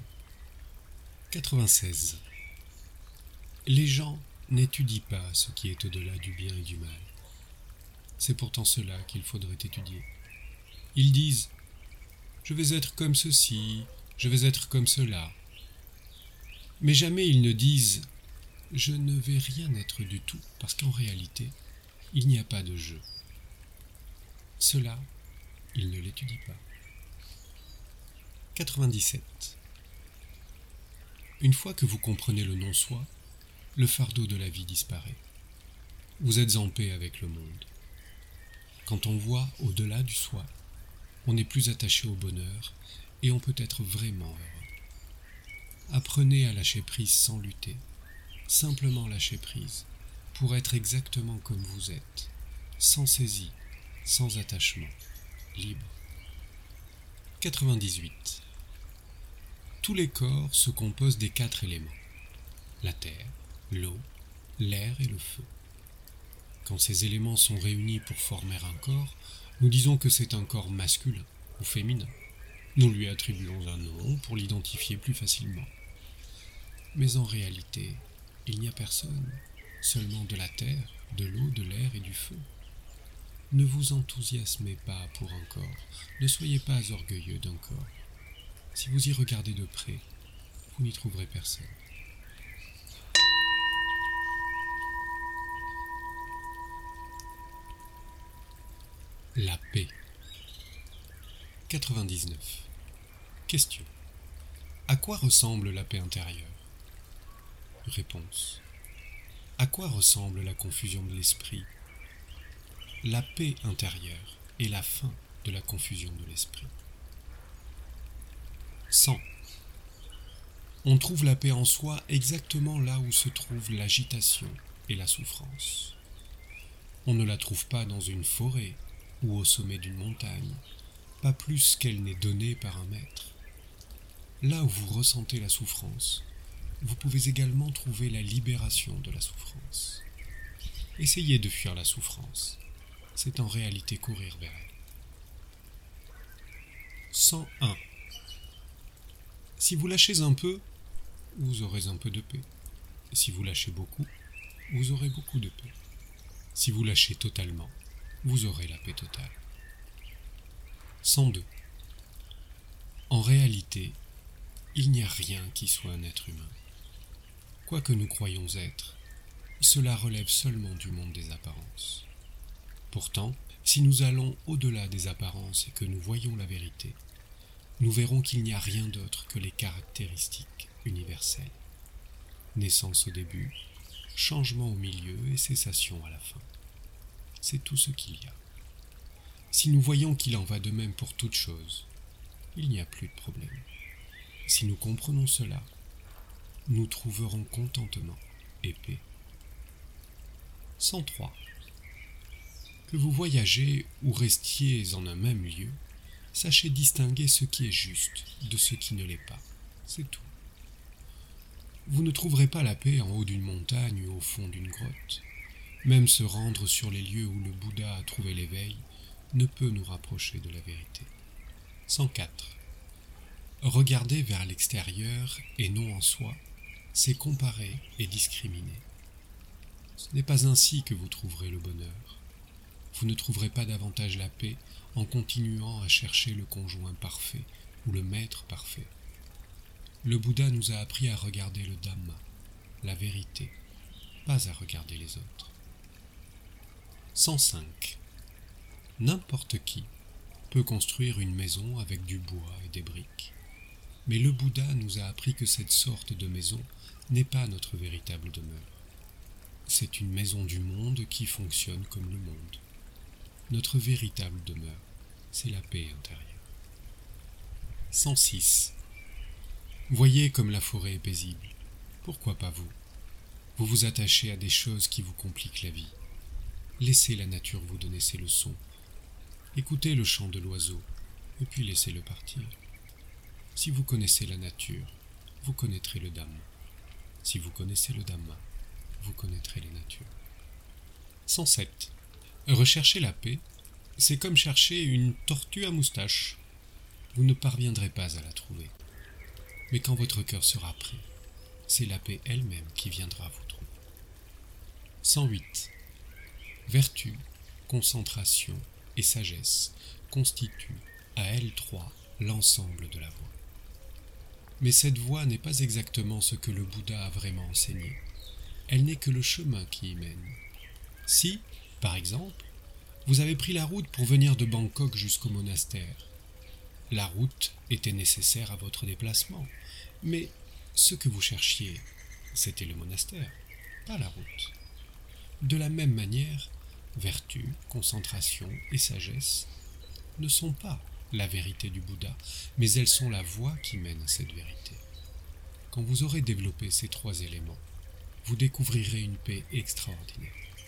96. Les gens n'étudient pas ce qui est au-delà du bien et du mal. C'est pourtant cela qu'il faudrait étudier. Ils disent « Je vais être comme ceci, je vais être comme cela ». Mais jamais ils ne disent « Je ne vais rien être du tout », parce qu'en réalité, il n'y a pas de jeu. Cela, ils ne l'étudient pas. 97. Une fois que vous comprenez le non-soi, le fardeau de la vie disparaît. Vous êtes en paix avec le monde. Quand on voit au-delà du soi, on n'est plus attaché au bonheur et on peut être vraiment heureux. Apprenez à lâcher prise sans lutter, simplement lâcher prise, pour être exactement comme vous êtes, sans saisie, sans attachement, libre. 98. Tous les corps se composent des 4 éléments, la terre, l'eau, l'air et le feu. Quand ces éléments sont réunis pour former un corps, nous disons que c'est un corps masculin ou féminin. Nous lui attribuons un nom pour l'identifier plus facilement. Mais en réalité, il n'y a personne, seulement de la terre, de l'eau, de l'air et du feu. Ne vous enthousiasmez pas pour un corps, ne soyez pas orgueilleux d'un corps. Si vous y regardez de près, vous n'y trouverez personne. La paix. 99. Question. À quoi ressemble la paix intérieure ? Réponse. À quoi ressemble la confusion de l'esprit ? La paix intérieure est la fin de la confusion de l'esprit. 100. On trouve la paix en soi exactement là où se trouve l'agitation et la souffrance. On ne la trouve pas dans une forêt ou au sommet d'une montagne, pas plus qu'elle n'est donnée par un maître. Là où vous ressentez la souffrance, vous pouvez également trouver la libération de la souffrance. Essayez de fuir la souffrance, c'est en réalité courir vers elle. 101. Si vous lâchez un peu, vous aurez un peu de paix. Si vous lâchez beaucoup, vous aurez beaucoup de paix. Si vous lâchez totalement, vous aurez la paix totale. 102. En réalité, il n'y a rien qui soit un être humain. Quoi que nous croyons être, cela relève seulement du monde des apparences. Pourtant, si nous allons au-delà des apparences et que nous voyons la vérité, nous verrons qu'il n'y a rien d'autre que les caractéristiques universelles. Naissance au début, changement au milieu et cessation à la fin. C'est tout ce qu'il y a. Si nous voyons qu'il en va de même pour toute chose, il n'y a plus de problème. Si nous comprenons cela, nous trouverons contentement et paix. 103. Que vous voyagez ou restiez en un même lieu, sachez distinguer ce qui est juste de ce qui ne l'est pas. C'est tout. Vous ne trouverez pas la paix en haut d'une montagne ou au fond d'une grotte. Même se rendre sur les lieux où le Bouddha a trouvé l'éveil ne peut nous rapprocher de la vérité. 104. Regarder vers l'extérieur et non en soi, c'est comparer et discriminer. Ce n'est pas ainsi que vous trouverez le bonheur. Vous ne trouverez pas davantage la paix en continuant à chercher le conjoint parfait ou le maître parfait. Le Bouddha nous a appris à regarder le Dhamma, la vérité, pas à regarder les autres. 105. N'importe qui peut construire une maison avec du bois et des briques. Mais le Bouddha nous a appris que cette sorte de maison n'est pas notre véritable demeure. C'est une maison du monde qui fonctionne comme le monde. Notre véritable demeure, c'est la paix intérieure. 106. Voyez comme la forêt est paisible. Pourquoi pas vous? Vous vous attachez à des choses qui vous compliquent la vie. Laissez la nature vous donner ses leçons. Écoutez le chant de l'oiseau, et puis laissez-le partir. Si vous connaissez la nature, vous connaîtrez le Dhamma. Si vous connaissez le Dhamma, vous connaîtrez les natures. 107. Rechercher la paix, c'est comme chercher une tortue à moustache. Vous ne parviendrez pas à la trouver. Mais quand votre cœur sera pris, c'est la paix elle-même qui viendra vous trouver. 108. Vertu, concentration et sagesse constituent à elles trois l'ensemble de la voie. Mais cette voie n'est pas exactement ce que le Bouddha a vraiment enseigné. Elle n'est que le chemin qui y mène. Si, par exemple, vous avez pris la route pour venir de Bangkok jusqu'au monastère, la route était nécessaire à votre déplacement, mais ce que vous cherchiez, c'était le monastère, pas la route. De la même manière, vertu, concentration et sagesse ne sont pas la vérité du Bouddha, mais elles sont la voie qui mène à cette vérité. Quand vous aurez développé ces trois éléments, vous découvrirez une paix extraordinaire.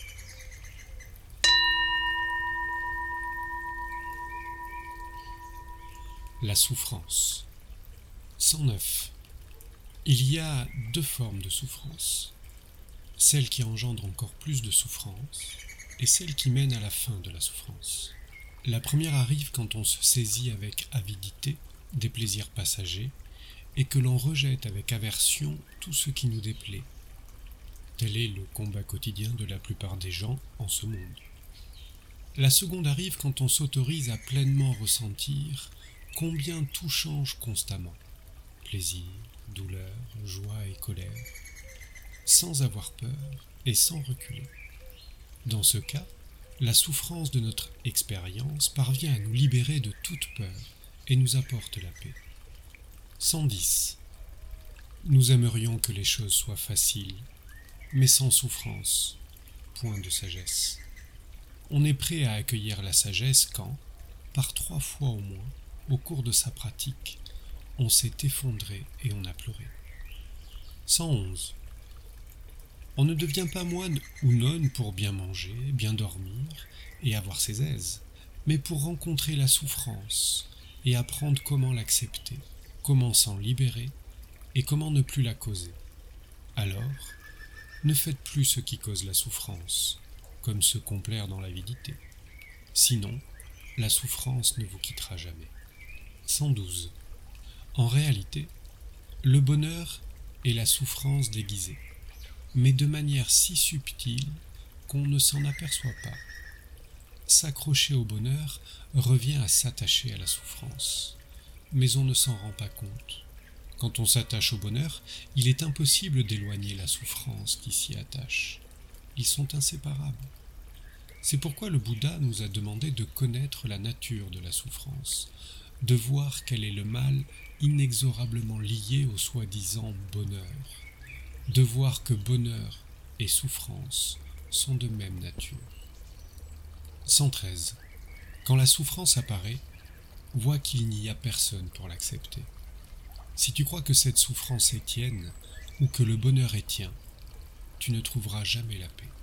La souffrance. 109. Il y a deux formes de souffrance. Celle qui engendre encore plus de souffrance et celle qui mène à la fin de la souffrance. La première arrive quand on se saisit avec avidité des plaisirs passagers et que l'on rejette avec aversion tout ce qui nous déplaît. Tel est le combat quotidien de la plupart des gens en ce monde. La seconde arrive quand on s'autorise à pleinement ressentir combien tout change constamment, plaisir, douleur, joie et colère, sans avoir peur et sans reculer. Dans ce cas, la souffrance de notre expérience parvient à nous libérer de toute peur et nous apporte la paix. 110. Nous aimerions que les choses soient faciles, mais sans souffrance, point de sagesse. On est prêt à accueillir la sagesse quand, par 3 fois au moins, au cours de sa pratique, on s'est effondré et on a pleuré. 111. On ne devient pas moine ou nonne pour bien manger, bien dormir et avoir ses aises, mais pour rencontrer la souffrance et apprendre comment l'accepter, comment s'en libérer et comment ne plus la causer. Alors, ne faites plus ce qui cause la souffrance, comme se complaire dans l'avidité. Sinon, la souffrance ne vous quittera jamais. 112. En réalité, le bonheur est la souffrance déguisée, mais de manière si subtile qu'on ne s'en aperçoit pas. S'accrocher au bonheur revient à s'attacher à la souffrance, mais on ne s'en rend pas compte. Quand on s'attache au bonheur, il est impossible d'éloigner la souffrance qui s'y attache. Ils sont inséparables. C'est pourquoi le Bouddha nous a demandé de connaître la nature de la souffrance, de voir quel est le mal inexorablement lié au soi-disant bonheur, de voir que bonheur et souffrance sont de même nature. 113. Quand la souffrance apparaît, vois qu'il n'y a personne pour l'accepter. Si tu crois que cette souffrance est tienne ou que le bonheur est tien, tu ne trouveras jamais la paix.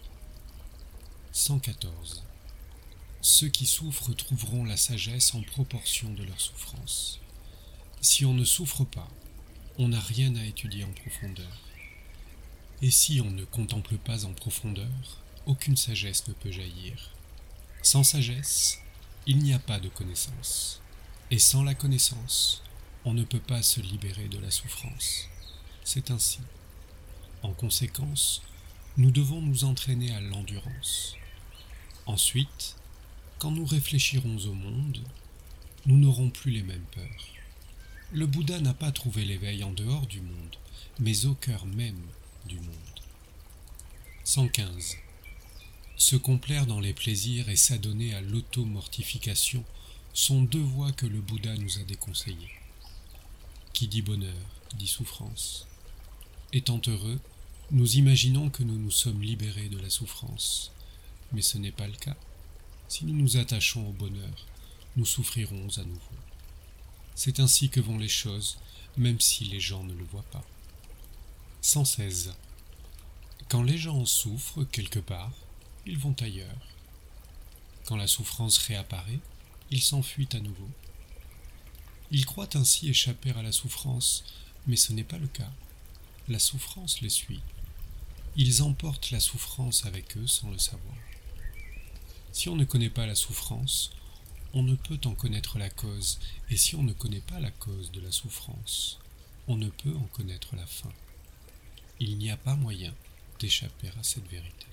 114. Ceux qui souffrent trouveront la sagesse en proportion de leur souffrance. Si on ne souffre pas, on n'a rien à étudier en profondeur. Et si on ne contemple pas en profondeur, aucune sagesse ne peut jaillir. Sans sagesse, il n'y a pas de connaissance. Et sans la connaissance, on ne peut pas se libérer de la souffrance. C'est ainsi. En conséquence, nous devons nous entraîner à l'endurance. Ensuite, quand nous réfléchirons au monde, nous n'aurons plus les mêmes peurs. Le Bouddha n'a pas trouvé l'éveil en dehors du monde, mais au cœur même du monde. 115. Se complaire dans les plaisirs et s'adonner à l'auto-mortification sont deux voies que le Bouddha nous a déconseillées. Qui dit bonheur, dit souffrance. Étant heureux, nous imaginons que nous nous sommes libérés de la souffrance, mais ce n'est pas le cas. Si nous nous attachons au bonheur, nous souffrirons à nouveau. C'est ainsi que vont les choses, même si les gens ne le voient pas. 116. Quand les gens souffrent quelque part, ils vont ailleurs. Quand la souffrance réapparaît, ils s'enfuient à nouveau. Ils croient ainsi échapper à la souffrance, mais ce n'est pas le cas. La souffrance les suit. Ils emportent la souffrance avec eux sans le savoir. Si on ne connaît pas la souffrance, on ne peut en connaître la cause, et si on ne connaît pas la cause de la souffrance, on ne peut en connaître la fin. Il n'y a pas moyen d'échapper à cette vérité.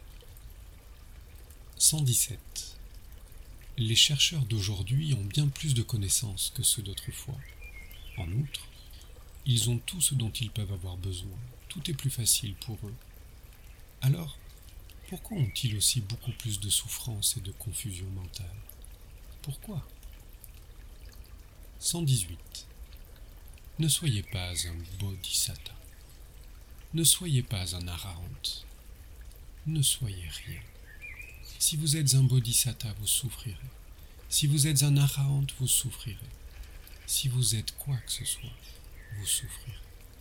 117. Les chercheurs d'aujourd'hui ont bien plus de connaissances que ceux d'autrefois. En outre, ils ont tout ce dont ils peuvent avoir besoin. Tout est plus facile pour eux. Alors, pourquoi ont-ils aussi beaucoup plus de souffrance et de confusion mentale? Pourquoi? 118. Ne soyez pas un bodhisattva. Ne soyez pas un arahant. Ne soyez rien. Si vous êtes un bodhisattva, vous souffrirez. Si vous êtes un arahant, vous souffrirez. Si vous êtes quoi que ce soit, vous souffrirez.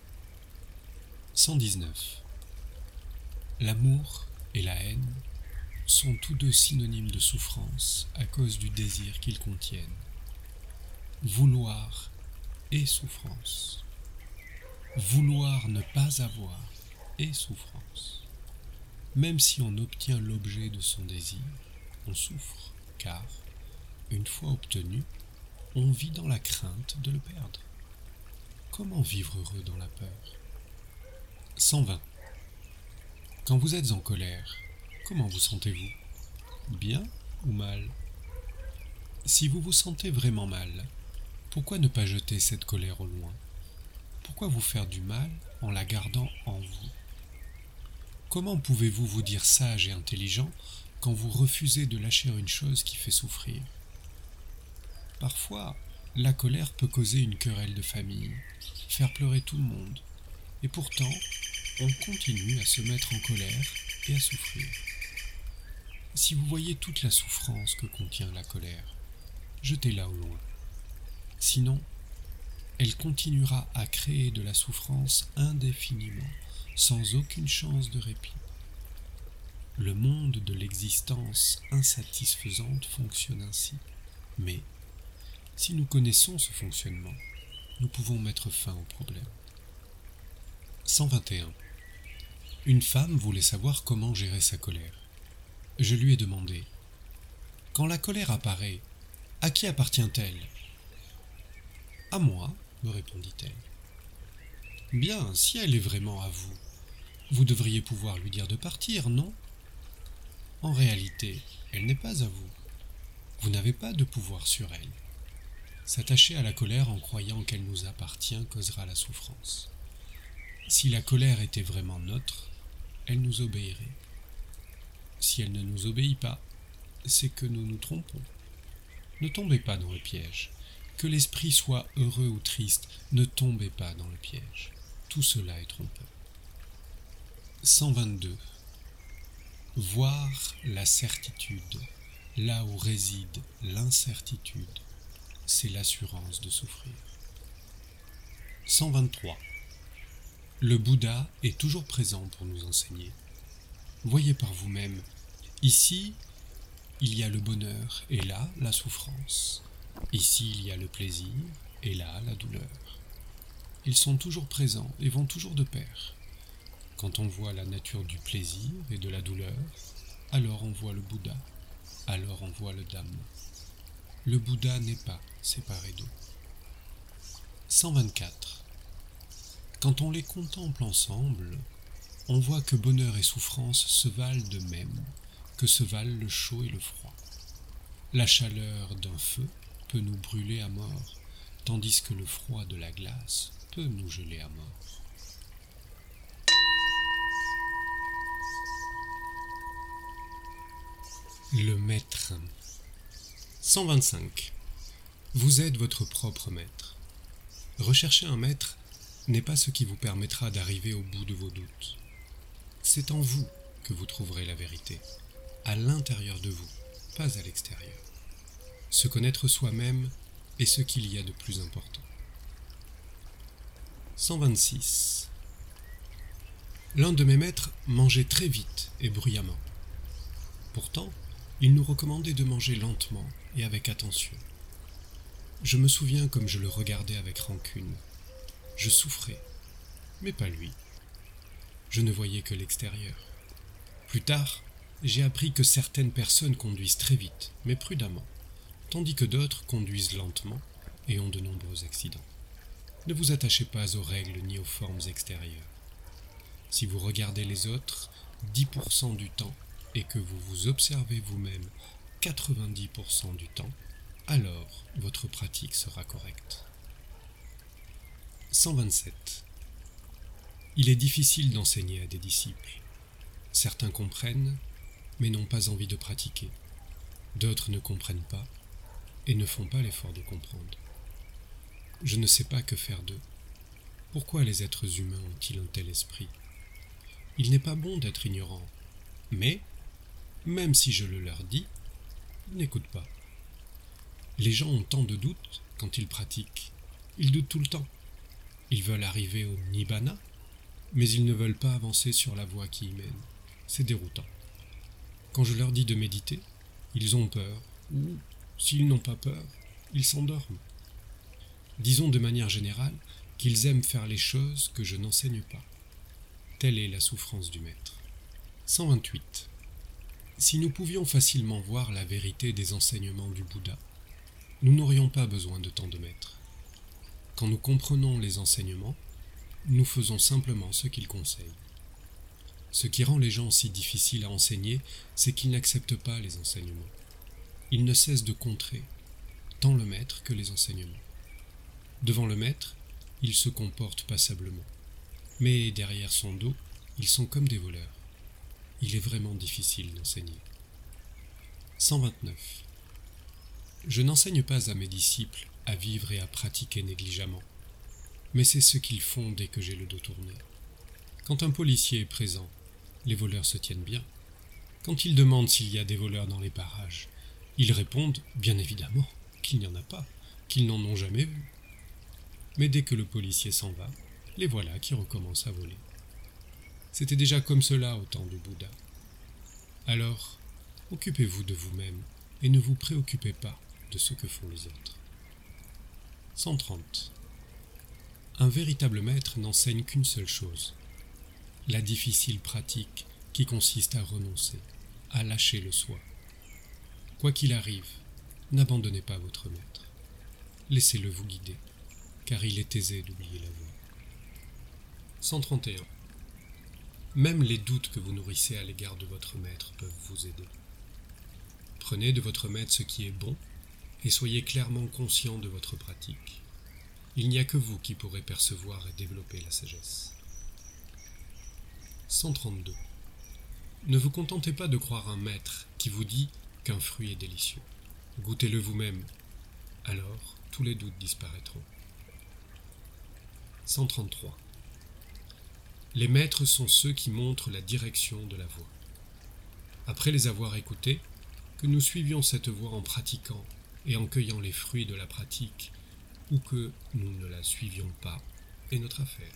119. L'amour et la haine sont tous deux synonymes de souffrance à cause du désir qu'ils contiennent. Vouloir est souffrance. Vouloir ne pas avoir est souffrance. Même si on obtient l'objet de son désir, on souffre, car, une fois obtenu, on vit dans la crainte de le perdre. Comment vivre heureux dans la peur? 120. Quand vous êtes en colère, comment vous sentez-vous? Bien ou mal? Si vous vous sentez vraiment mal, pourquoi ne pas jeter cette colère au loin? Pourquoi vous faire du mal en la gardant en vous? Comment pouvez-vous vous dire sage et intelligent quand vous refusez de lâcher une chose qui fait souffrir? Parfois, la colère peut causer une querelle de famille, faire pleurer tout le monde, et pourtant, on continue à se mettre en colère et à souffrir. Si vous voyez toute la souffrance que contient la colère, jetez-la au loin. Sinon, elle continuera à créer de la souffrance indéfiniment, sans aucune chance de répit. Le monde de l'existence insatisfaisante fonctionne ainsi. Mais, si nous connaissons ce fonctionnement, nous pouvons mettre fin au problème. 121. Une femme voulait savoir comment gérer sa colère. Je lui ai demandé : « Quand la colère apparaît, à qui appartient-elle ? » ?»« À moi, me répondit-elle. »« Bien, si elle est vraiment à vous, vous devriez pouvoir lui dire de partir, non ? En réalité, elle n'est pas à vous. Vous n'avez pas de pouvoir sur elle. S'attacher à la colère en croyant qu'elle nous appartient causera la souffrance. Si la colère était vraiment nôtre, elle nous obéirait. Si elle ne nous obéit pas, c'est que nous nous trompons. Ne tombez pas dans le piège. Que l'esprit soit heureux ou triste, ne tombez pas dans le piège. Tout cela est trompeur. 122. Voir la certitude, là où réside l'incertitude, c'est l'assurance de souffrir. 123. Le Bouddha est toujours présent pour nous enseigner. Voyez par vous-même, ici, il y a le bonheur et là, la souffrance. Ici, il y a le plaisir et là, la douleur. Ils sont toujours présents et vont toujours de pair. Quand on voit la nature du plaisir et de la douleur, alors on voit le Bouddha, alors on voit le Dhamma. Le Bouddha n'est pas séparé d'eux. 124. Quand on les contemple ensemble, on voit que bonheur et souffrance se valent de même, que se valent le chaud et le froid. La chaleur d'un feu peut nous brûler à mort, tandis que le froid de la glace peut nous geler à mort. Le maître. 125. Vous êtes votre propre maître. Rechercher un maître n'est pas ce qui vous permettra d'arriver au bout de vos doutes. C'est en vous que vous trouverez la vérité, à l'intérieur de vous, pas à l'extérieur. Se connaître soi-même est ce qu'il y a de plus important. 126. L'un de mes maîtres mangeait très vite et bruyamment. Pourtant, il nous recommandait de manger lentement et avec attention. Je me souviens comme je le regardais avec rancune. Je souffrais, mais pas lui. Je ne voyais que l'extérieur. Plus tard, j'ai appris que certaines personnes conduisent très vite, mais prudemment, tandis que d'autres conduisent lentement et ont de nombreux accidents. Ne vous attachez pas aux règles ni aux formes extérieures. Si vous regardez les autres 10% du temps et que vous vous observez vous-même 90% du temps, alors votre pratique sera correcte. 127. Il est difficile d'enseigner à des disciples. Certains comprennent, mais n'ont pas envie de pratiquer. D'autres ne comprennent pas et ne font pas l'effort de comprendre. Je ne sais pas que faire d'eux. Pourquoi les êtres humains ont-ils un tel esprit ? Il n'est pas bon d'être ignorant, mais, même si je le leur dis, ils n'écoutent pas. Les gens ont tant de doutes quand ils pratiquent. Ils doutent tout le temps. Ils veulent arriver au Nibbana, mais ils ne veulent pas avancer sur la voie qui y mène. C'est déroutant. Quand je leur dis de méditer, ils ont peur, ou, s'ils n'ont pas peur, ils s'endorment. Disons de manière générale qu'ils aiment faire les choses que je n'enseigne pas. Telle est la souffrance du maître. 128. Si nous pouvions facilement voir la vérité des enseignements du Bouddha, nous n'aurions pas besoin de tant de maîtres. Quand nous comprenons les enseignements, nous faisons simplement ce qu'il conseille. Ce qui rend les gens si difficiles à enseigner, c'est qu'ils n'acceptent pas les enseignements. Ils ne cessent de contrer, tant le maître que les enseignements. Devant le maître, ils se comportent passablement. Mais derrière son dos, ils sont comme des voleurs. Il est vraiment difficile d'enseigner. 129. Je n'enseigne pas à mes disciples à vivre et à pratiquer négligemment, mais c'est ce qu'ils font dès que j'ai le dos tourné. Quand un policier est présent, les voleurs se tiennent bien. Quand ils demandent s'il y a des voleurs dans les parages, ils répondent, bien évidemment, qu'il n'y en a pas, qu'ils n'en ont jamais vu. Mais dès que le policier s'en va, les voilà qui recommencent à voler. C'était déjà comme cela au temps du Bouddha. Alors, occupez-vous de vous-même et ne vous préoccupez pas de ce que font les autres. 130. Un véritable maître n'enseigne qu'une seule chose, la difficile pratique qui consiste à renoncer, à lâcher le soi. Quoi qu'il arrive, n'abandonnez pas votre maître. Laissez-le vous guider, car il est aisé d'oublier la voie. 131. Même les doutes que vous nourrissez à l'égard de votre maître peuvent vous aider. Prenez de votre maître ce qui est bon et soyez clairement conscient de votre pratique. Il n'y a que vous qui pourrez percevoir et développer la sagesse. 132. Ne vous contentez pas de croire un maître qui vous dit qu'un fruit est délicieux. Goûtez-le vous-même, alors tous les doutes disparaîtront. 133. Les maîtres sont ceux qui montrent la direction de la voie. Après les avoir écoutés, que nous suivions cette voie en pratiquant et en cueillant les fruits de la pratique, ou que nous ne la suivions pas, est notre affaire.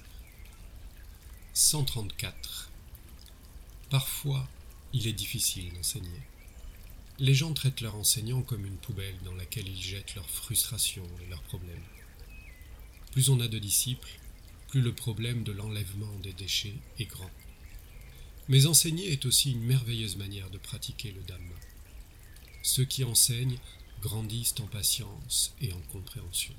134. Parfois, il est difficile d'enseigner. Les gens traitent leur enseignant comme une poubelle dans laquelle ils jettent leurs frustrations et leurs problèmes. Plus on a de disciples, plus le problème de l'enlèvement des déchets est grand. Mais enseigner est aussi une merveilleuse manière de pratiquer le Dhamma. Ceux qui enseignent grandissent en patience et en compréhension.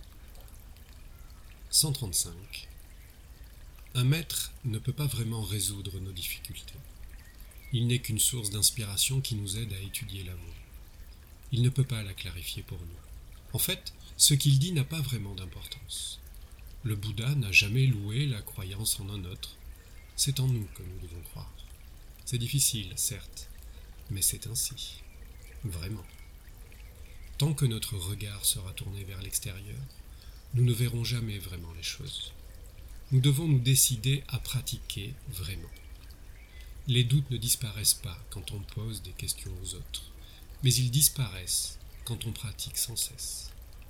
135. Un maître ne peut pas vraiment résoudre nos difficultés. Il n'est qu'une source d'inspiration qui nous aide à étudier la voie. Il ne peut pas la clarifier pour nous. En fait, ce qu'il dit n'a pas vraiment d'importance. Le Bouddha n'a jamais loué la croyance en un autre. C'est en nous que nous devons croire. C'est difficile, certes, mais c'est ainsi. vraiment. Tant que notre regard sera tourné vers l'extérieur, nous ne verrons jamais vraiment les choses. Nous devons nous décider à pratiquer vraiment. Les doutes ne disparaissent pas quand on pose des questions aux autres, mais ils disparaissent quand on pratique sans cesse.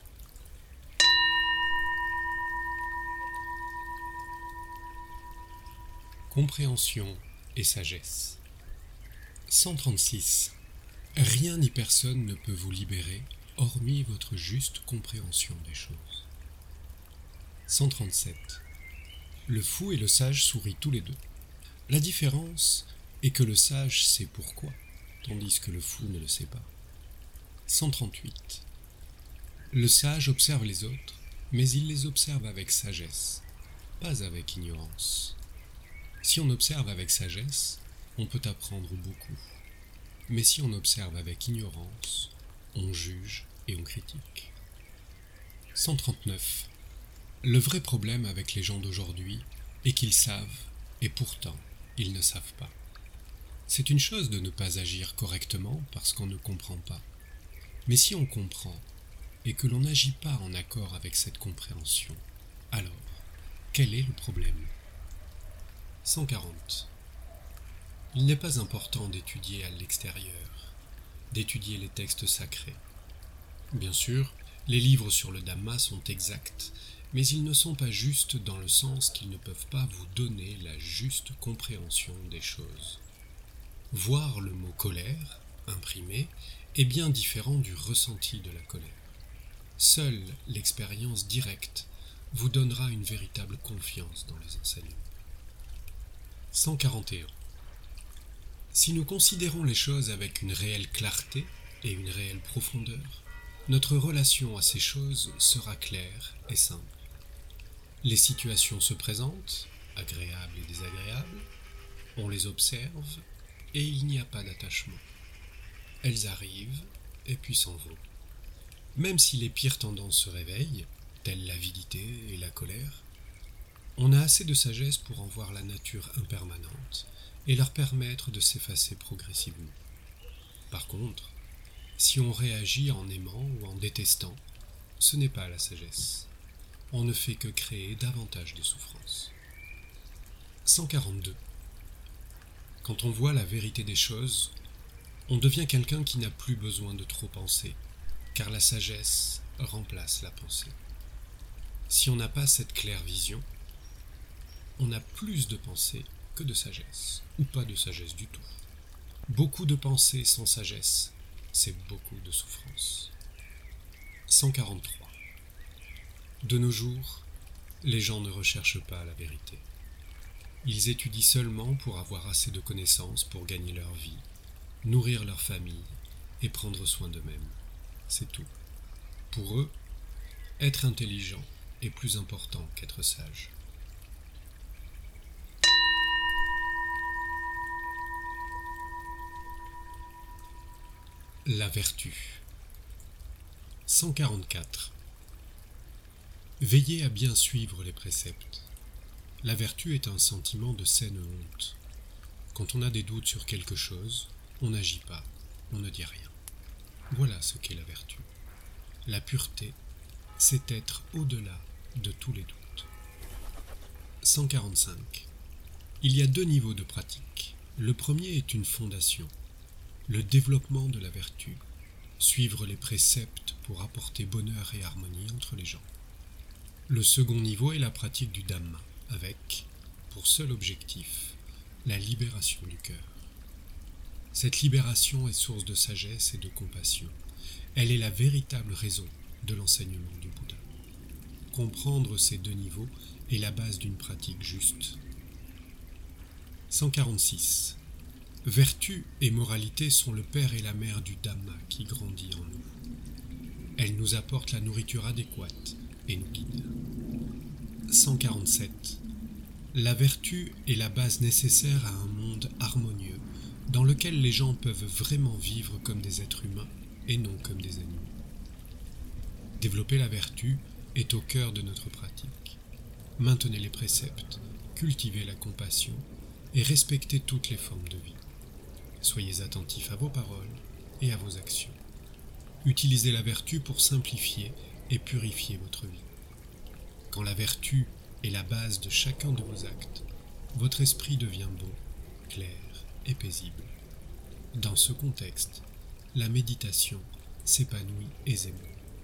Compréhension et sagesse. 136. Rien ni personne ne peut vous libérer, hormis votre juste compréhension des choses. 137. Le fou et le sage sourient tous les deux. La différence est que le sage sait pourquoi, tandis que le fou ne le sait pas. 138. Le sage observe les autres, mais il les observe avec sagesse, pas avec ignorance. Si on observe avec sagesse, on peut apprendre beaucoup. Mais si on observe avec ignorance, on juge et on critique. 139. Le vrai problème avec les gens d'aujourd'hui est qu'ils savent, et pourtant, ils ne savent pas. C'est une chose de ne pas agir correctement parce qu'on ne comprend pas. Mais si on comprend, et que l'on n'agit pas en accord avec cette compréhension, alors, quel est le problème ? 140. Il n'est pas important d'étudier à l'extérieur, d'étudier les textes sacrés. Bien sûr, les livres sur le Dhamma sont exacts, mais ils ne sont pas justes dans le sens qu'ils ne peuvent pas vous donner la juste compréhension des choses. Voir le mot colère, imprimé, est bien différent du ressenti de la colère. Seule l'expérience directe vous donnera une véritable confiance dans les enseignements. 141. Si nous considérons les choses avec une réelle clarté et une réelle profondeur, notre relation à ces choses sera claire et simple. Les situations se présentent, agréables et désagréables, on les observe et il n'y a pas d'attachement. Elles arrivent et puis s'en vont. Même si les pires tendances se réveillent, telles l'avidité et la colère, on a assez de sagesse pour en voir la nature impermanente et leur permettre de s'effacer progressivement. Par contre, si on réagit en aimant ou en détestant, ce n'est pas la sagesse. On ne fait que créer davantage de souffrance. 142. Quand on voit la vérité des choses, on devient quelqu'un qui n'a plus besoin de trop penser, car la sagesse remplace la pensée. Si on n'a pas cette claire vision, on a plus de pensée que de sagesse, ou pas de sagesse du tout. Beaucoup de pensée sans sagesse, c'est beaucoup de souffrance. 143. De nos jours, les gens ne recherchent pas la vérité. Ils étudient seulement pour avoir assez de connaissances pour gagner leur vie, nourrir leur famille et prendre soin d'eux-mêmes. C'est tout. Pour eux, être intelligent est plus important qu'être sage. La vertu. 144. Veillez à bien suivre les préceptes. La vertu est un sentiment de saine honte. Quand on a des doutes sur quelque chose, on n'agit pas, on ne dit rien. Voilà ce qu'est la vertu. La pureté, c'est être au-delà de tous les doutes. 145. Il y a 2 niveaux de pratique. Le premier est une fondation, le développement de la vertu, suivre les préceptes pour apporter bonheur et harmonie entre les gens. Le second niveau est la pratique du Dhamma, avec, pour seul objectif, la libération du cœur. Cette libération est source de sagesse et de compassion. Elle est la véritable raison de l'enseignement du Bouddha. Comprendre ces 2 niveaux est la base d'une pratique juste. 146. Vertu et moralité sont le père et la mère du Dhamma qui grandit en nous. Elles nous apportent la nourriture adéquate et nous guident. 147. La vertu est la base nécessaire à un monde harmonieux, dans lequel les gens peuvent vraiment vivre comme des êtres humains et non comme des animaux. Développer la vertu est au cœur de notre pratique. Maintenez les préceptes, cultivez la compassion et respectez toutes les formes de vie. Soyez attentifs à vos paroles et à vos actions. Utilisez la vertu pour simplifier et purifier votre vie. Quand la vertu est la base de chacun de vos actes, votre esprit devient bon, clair et paisible. Dans ce contexte, la méditation s'épanouit aisément.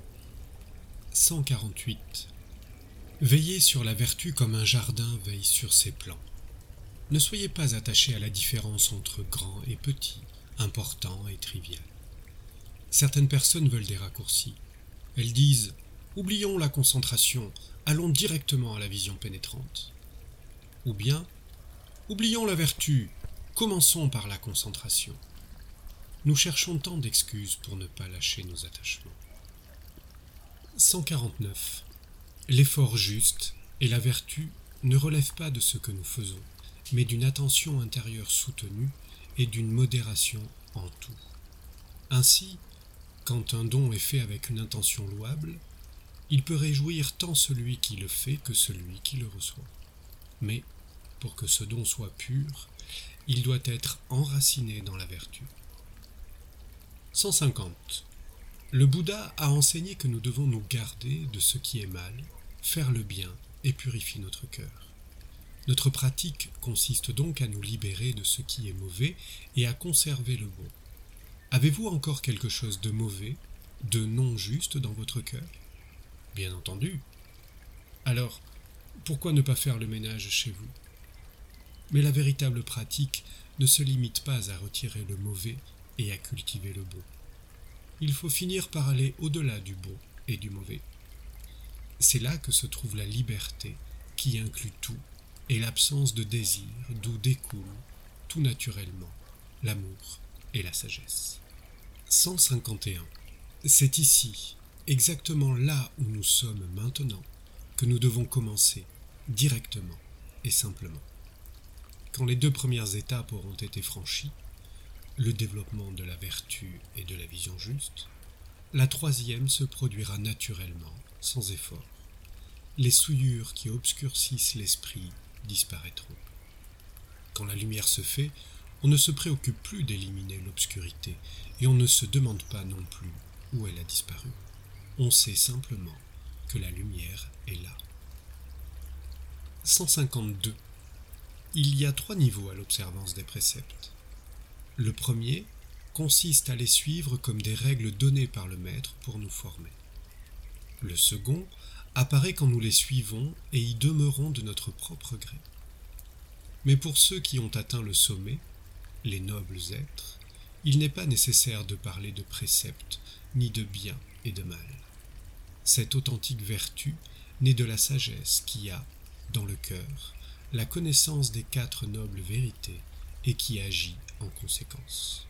148. Veillez sur la vertu comme un jardin veille sur ses plants. Ne soyez pas attaché à la différence entre grand et petit, important et trivial. Certaines personnes veulent des raccourcis. Elles disent « Oublions la concentration, allons directement à la vision pénétrante ». Ou bien « Oublions la vertu, commençons par la concentration ». Nous cherchons tant d'excuses pour ne pas lâcher nos attachements. 149. L'effort juste et la vertu ne relèvent pas de ce que nous faisons, mais d'une attention intérieure soutenue et d'une modération en tout. Ainsi, quand un don est fait avec une intention louable, il peut réjouir tant celui qui le fait que celui qui le reçoit. Mais, pour que ce don soit pur, il doit être enraciné dans la vertu. 150. Le Bouddha a enseigné que nous devons nous garder de ce qui est mal, faire le bien et purifier notre cœur. Notre pratique consiste donc à nous libérer de ce qui est mauvais et à conserver le bon. Avez-vous encore quelque chose de mauvais, de non juste dans votre cœur? Bien entendu. Alors, pourquoi ne pas faire le ménage chez vous? Mais la véritable pratique ne se limite pas à retirer le mauvais et à cultiver le bon. Il faut finir par aller au-delà du bon et du mauvais. C'est là que se trouve la liberté qui inclut tout et l'absence de désir d'où découle, tout naturellement, l'amour et la sagesse. 151. C'est ici, exactement là où nous sommes maintenant, que nous devons commencer, directement et simplement. Quand les 2 premières étapes auront été franchies, le développement de la vertu et de la vision juste, la 3e se produira naturellement, sans effort. Les souillures qui obscurcissent l'esprit disparaîtront. Quand la lumière se fait, on ne se préoccupe plus d'éliminer l'obscurité et on ne se demande pas non plus où elle a disparu. On sait simplement que la lumière est là. 152. Il y a 3 niveaux à l'observance des préceptes. Le premier consiste à les suivre comme des règles données par le maître pour nous former. Le second apparaît quand nous les suivons et y demeurons de notre propre gré. Mais pour ceux qui ont atteint le sommet, les nobles êtres, il n'est pas nécessaire de parler de préceptes, ni de bien et de mal. Cette authentique vertu naît de la sagesse qui a, dans le cœur, la connaissance des 4 nobles vérités et qui agit en conséquence.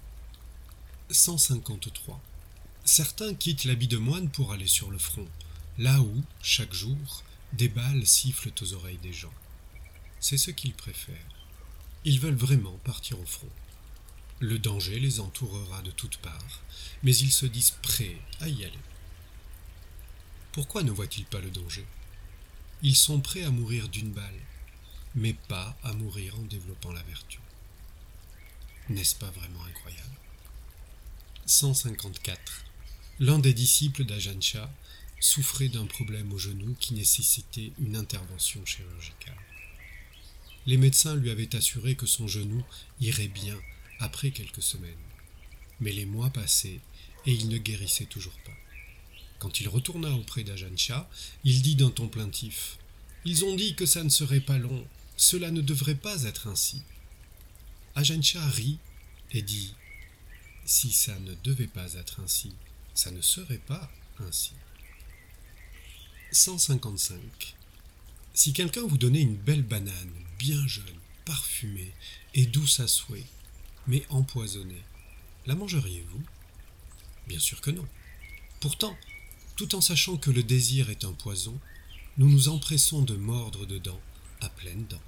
153. Certains quittent l'habit de moine pour aller sur le front, là où, chaque jour, des balles sifflent aux oreilles des gens. C'est ce qu'ils préfèrent. Ils veulent vraiment partir au front. Le danger les entourera de toutes parts, mais ils se disent prêts à y aller. Pourquoi ne voient-ils pas le danger? Ils sont prêts à mourir d'une balle, mais pas à mourir en développant la vertu. N'est-ce pas vraiment incroyable? 154. L'un des disciples d'Ajahn Chah souffrait d'un problème au genou qui nécessitait une intervention chirurgicale. Les médecins lui avaient assuré que son genou irait bien après quelques semaines. Mais les mois passaient et il ne guérissait toujours pas. Quand il retourna auprès d'Ajahn Chah, il dit d'un ton plaintif « Ils ont dit que ça ne serait pas long, cela ne devrait pas être ainsi. » Ajahn Chah rit et dit « Si ça ne devait pas être ainsi, ça ne serait pas ainsi. » 155. Si quelqu'un vous donnait une belle banane, bien jeune, parfumée et douce à souhait, mais empoisonnée, la mangeriez-vous? Bien sûr que non. Pourtant, tout en sachant que le désir est un poison, nous nous empressons de mordre dedans à pleines dents.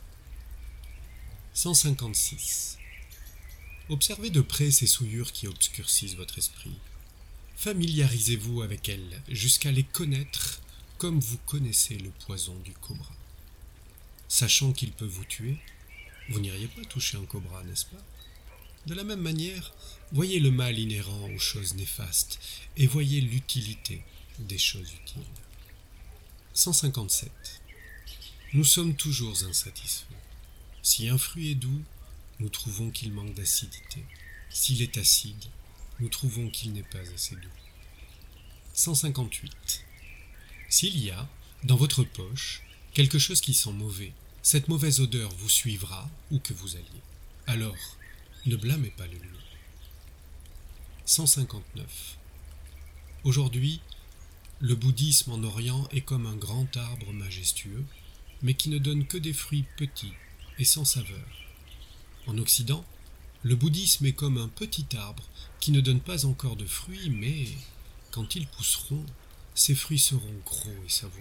156. Observez de près ces souillures qui obscurcissent votre esprit. Familiarisez-vous avec elles jusqu'à les connaître comme vous connaissez le poison du cobra. Sachant qu'il peut vous tuer, vous n'iriez pas toucher un cobra, n'est-ce pas? De la même manière, voyez le mal inhérent aux choses néfastes et voyez l'utilité des choses utiles. 157. Nous sommes toujours insatisfaits. Si un fruit est doux, nous trouvons qu'il manque d'acidité. S'il est acide, nous trouvons qu'il n'est pas assez doux. 158. S'il y a, dans votre poche, quelque chose qui sent mauvais, cette mauvaise odeur vous suivra où que vous alliez. Alors, ne blâmez pas le lieu. 159. Aujourd'hui, le bouddhisme en Orient est comme un grand arbre majestueux, mais qui ne donne que des fruits petits et sans saveur. En Occident, le bouddhisme est comme un petit arbre qui ne donne pas encore de fruits, mais quand ils pousseront, ces fruits seront gros et savoureux.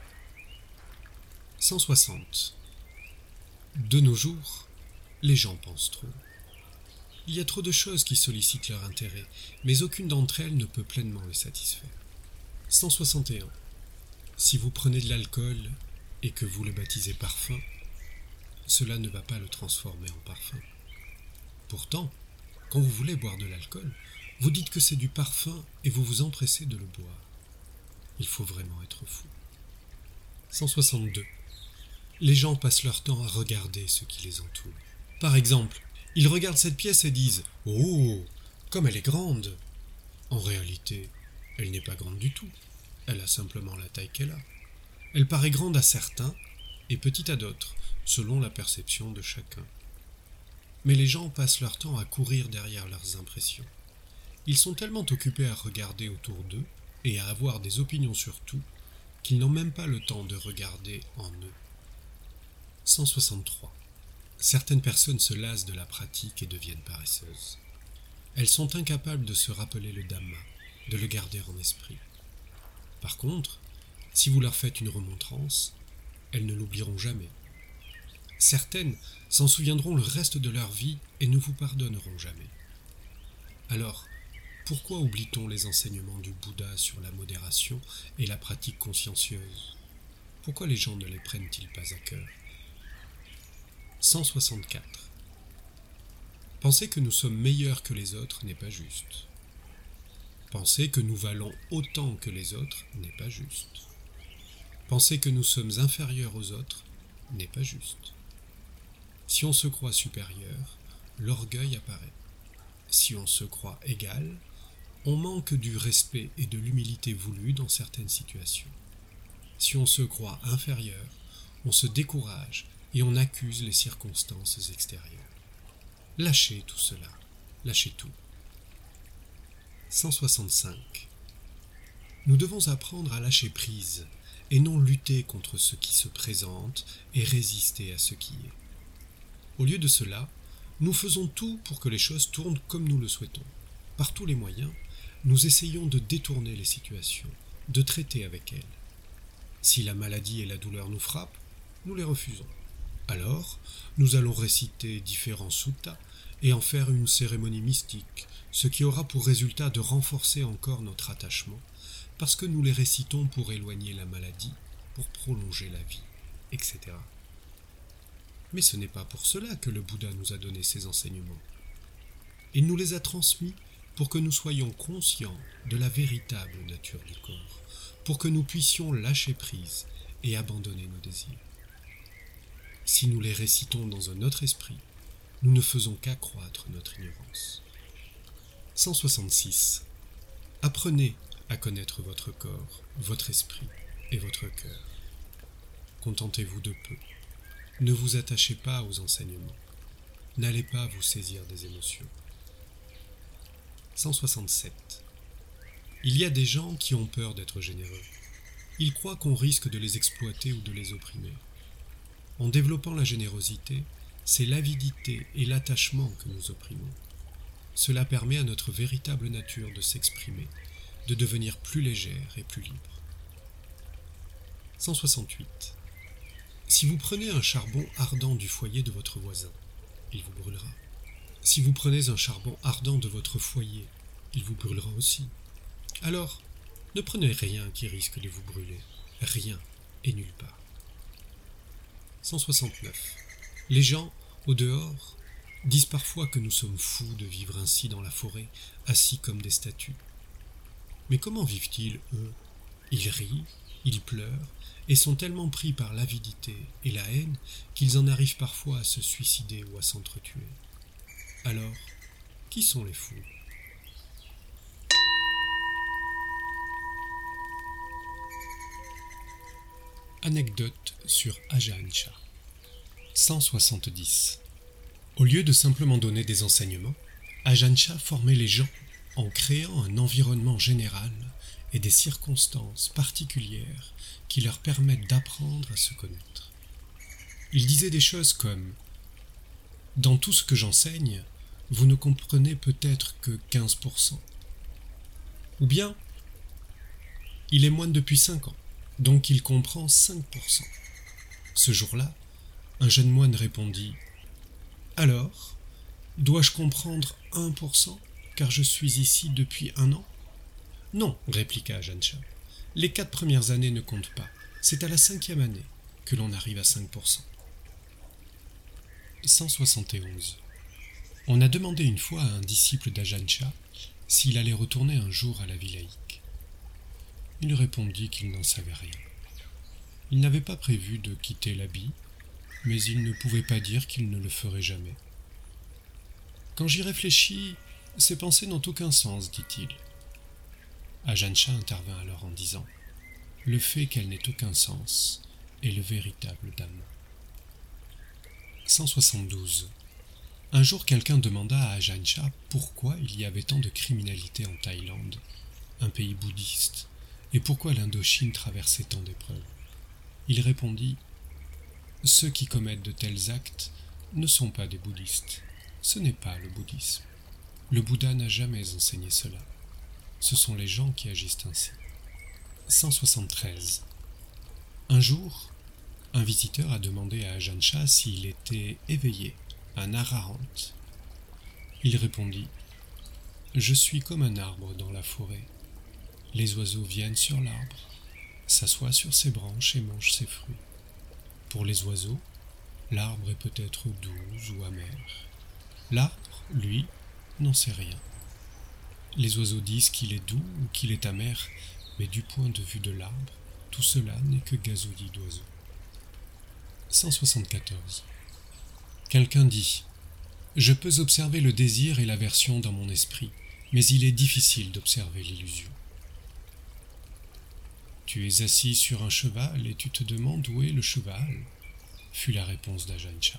160. De nos jours, les gens pensent trop. Il y a trop de choses qui sollicitent leur intérêt, mais aucune d'entre elles ne peut pleinement les satisfaire. 161. Si vous prenez de l'alcool et que vous le baptisez parfum, cela ne va pas le transformer en parfum. Pourtant, quand vous voulez boire de l'alcool, vous dites que c'est du parfum et vous vous empressez de le boire. Il faut vraiment être fou. 162. Les gens passent leur temps à regarder ce qui les entoure. Par exemple, ils regardent cette pièce et disent « Oh, comme elle est grande !» En réalité, elle n'est pas grande du tout. Elle a simplement la taille qu'elle a. Elle paraît grande à certains et petite à d'autres, selon la perception de chacun. Mais les gens passent leur temps à courir derrière leurs impressions. Ils sont tellement occupés à regarder autour d'eux et à avoir des opinions sur tout qu'ils n'ont même pas le temps de regarder en eux. 163. Certaines personnes se lassent de la pratique et deviennent paresseuses. Elles sont incapables de se rappeler le Dhamma, de le garder en esprit. Par contre, si vous leur faites une remontrance, elles ne l'oublieront jamais. Certaines s'en souviendront le reste de leur vie et ne vous pardonneront jamais. Alors, pourquoi oublie-t-on les enseignements du Bouddha sur la modération et la pratique consciencieuse? Pourquoi les gens ne les prennent-ils pas à cœur? 164. Penser que nous sommes meilleurs que les autres n'est pas juste. Penser que nous valons autant que les autres n'est pas juste. Penser que nous sommes inférieurs aux autres n'est pas juste. Si on se croit supérieur, l'orgueil apparaît. Si on se croit égal, on manque du respect et de l'humilité voulus dans certaines situations. Si on se croit inférieur, on se décourage et on accuse les circonstances extérieures. Lâchez tout cela, lâchez tout. 165. Nous devons apprendre à lâcher prise et non lutter contre ce qui se présente et résister à ce qui est. Au lieu de cela, nous faisons tout pour que les choses tournent comme nous le souhaitons. Par tous les moyens, nous essayons de détourner les situations, de traiter avec elles. Si la maladie et la douleur nous frappent, nous les refusons. Alors, nous allons réciter différents suttas et en faire une cérémonie mystique, ce qui aura pour résultat de renforcer encore notre attachement, parce que nous les récitons pour éloigner la maladie, pour prolonger la vie, etc. Mais ce n'est pas pour cela que le Bouddha nous a donné ces enseignements. Il nous les a transmis pour que nous soyons conscients de la véritable nature du corps, pour que nous puissions lâcher prise et abandonner nos désirs. Si nous les récitons dans un autre esprit, nous ne faisons qu'accroître notre ignorance. 166. Apprenez à connaître votre corps, votre esprit et votre cœur. Contentez-vous de peu. Ne vous attachez pas aux enseignements. N'allez pas vous saisir des émotions. 167. Il y a des gens qui ont peur d'être généreux. Ils croient qu'on risque de les exploiter ou de les opprimer. En développant la générosité, c'est l'avidité et l'attachement que nous opprimons. Cela permet à notre véritable nature de s'exprimer, de devenir plus légère et plus libre. 168. Si vous prenez un charbon ardent du foyer de votre voisin, il vous brûlera. Si vous prenez un charbon ardent de votre foyer, il vous brûlera aussi. Alors, ne prenez rien qui risque de vous brûler, rien et nulle part. 169. Les gens, au dehors, disent parfois que nous sommes fous de vivre ainsi dans la forêt, assis comme des statues. Mais comment vivent-ils, eux? Ils rient, ils pleurent, et sont tellement pris par l'avidité et la haine qu'ils en arrivent parfois à se suicider ou à s'entretuer. Alors, qui sont les fous? Anecdote sur Ajahn Chah. 170. Au lieu de simplement donner des enseignements, Ajahn Chah formait les gens en créant un environnement général et des circonstances particulières qui leur permettent d'apprendre à se connaître. Il disait des choses comme « Dans tout ce que j'enseigne, vous ne comprenez peut-être que 15%. » Ou bien « Il est moine depuis 5 ans, donc il comprend 5%. » Ce jour-là, un jeune moine répondit « Alors, dois-je comprendre 1%, car je suis ici depuis 1 an ?» « Non, répliqua Ajahn Chah. Les 4 premières années ne comptent pas. C'est à la 5e année que l'on arrive à 5%. 171. On a demandé une fois à un disciple d'Ajahn Chah s'il allait retourner un jour à la vie laïque. Il répondit qu'il n'en savait rien. Il n'avait pas prévu de quitter l'habit, mais il ne pouvait pas dire qu'il ne le ferait jamais. Quand j'y réfléchis, ces pensées n'ont aucun sens, dit-il. Ajahn Chah intervint alors en disant « Le fait qu'elle n'ait aucun sens est le véritable Dhamma. » 172. Un jour, quelqu'un demanda à Ajahn Chah pourquoi il y avait tant de criminalité en Thaïlande, un pays bouddhiste, et pourquoi l'Indochine traversait tant d'épreuves. Il répondit « Ceux qui commettent de tels actes ne sont pas des bouddhistes. Ce n'est pas le bouddhisme. Le Bouddha n'a jamais enseigné cela. Ce sont les gens qui agissent ainsi. » 173. Un jour, un visiteur a demandé à Ajahn Chah s'il était éveillé, un arahant. Il répondit « Je suis comme un arbre dans la forêt. Les oiseaux viennent sur l'arbre, s'assoient sur ses branches et mangent ses fruits. Pour les oiseaux, l'arbre est peut-être doux ou amer. L'arbre, lui, n'en sait rien. Les oiseaux disent qu'il est doux ou qu'il est amer, mais du point de vue de l'arbre, tout cela n'est que gazouillis d'oiseaux. 174. Quelqu'un dit « Je peux observer le désir et l'aversion dans mon esprit, mais il est difficile d'observer l'illusion. » « Tu es assis sur un cheval et tu te demandes où est le cheval ?» fut la réponse d'Ajahn Chah.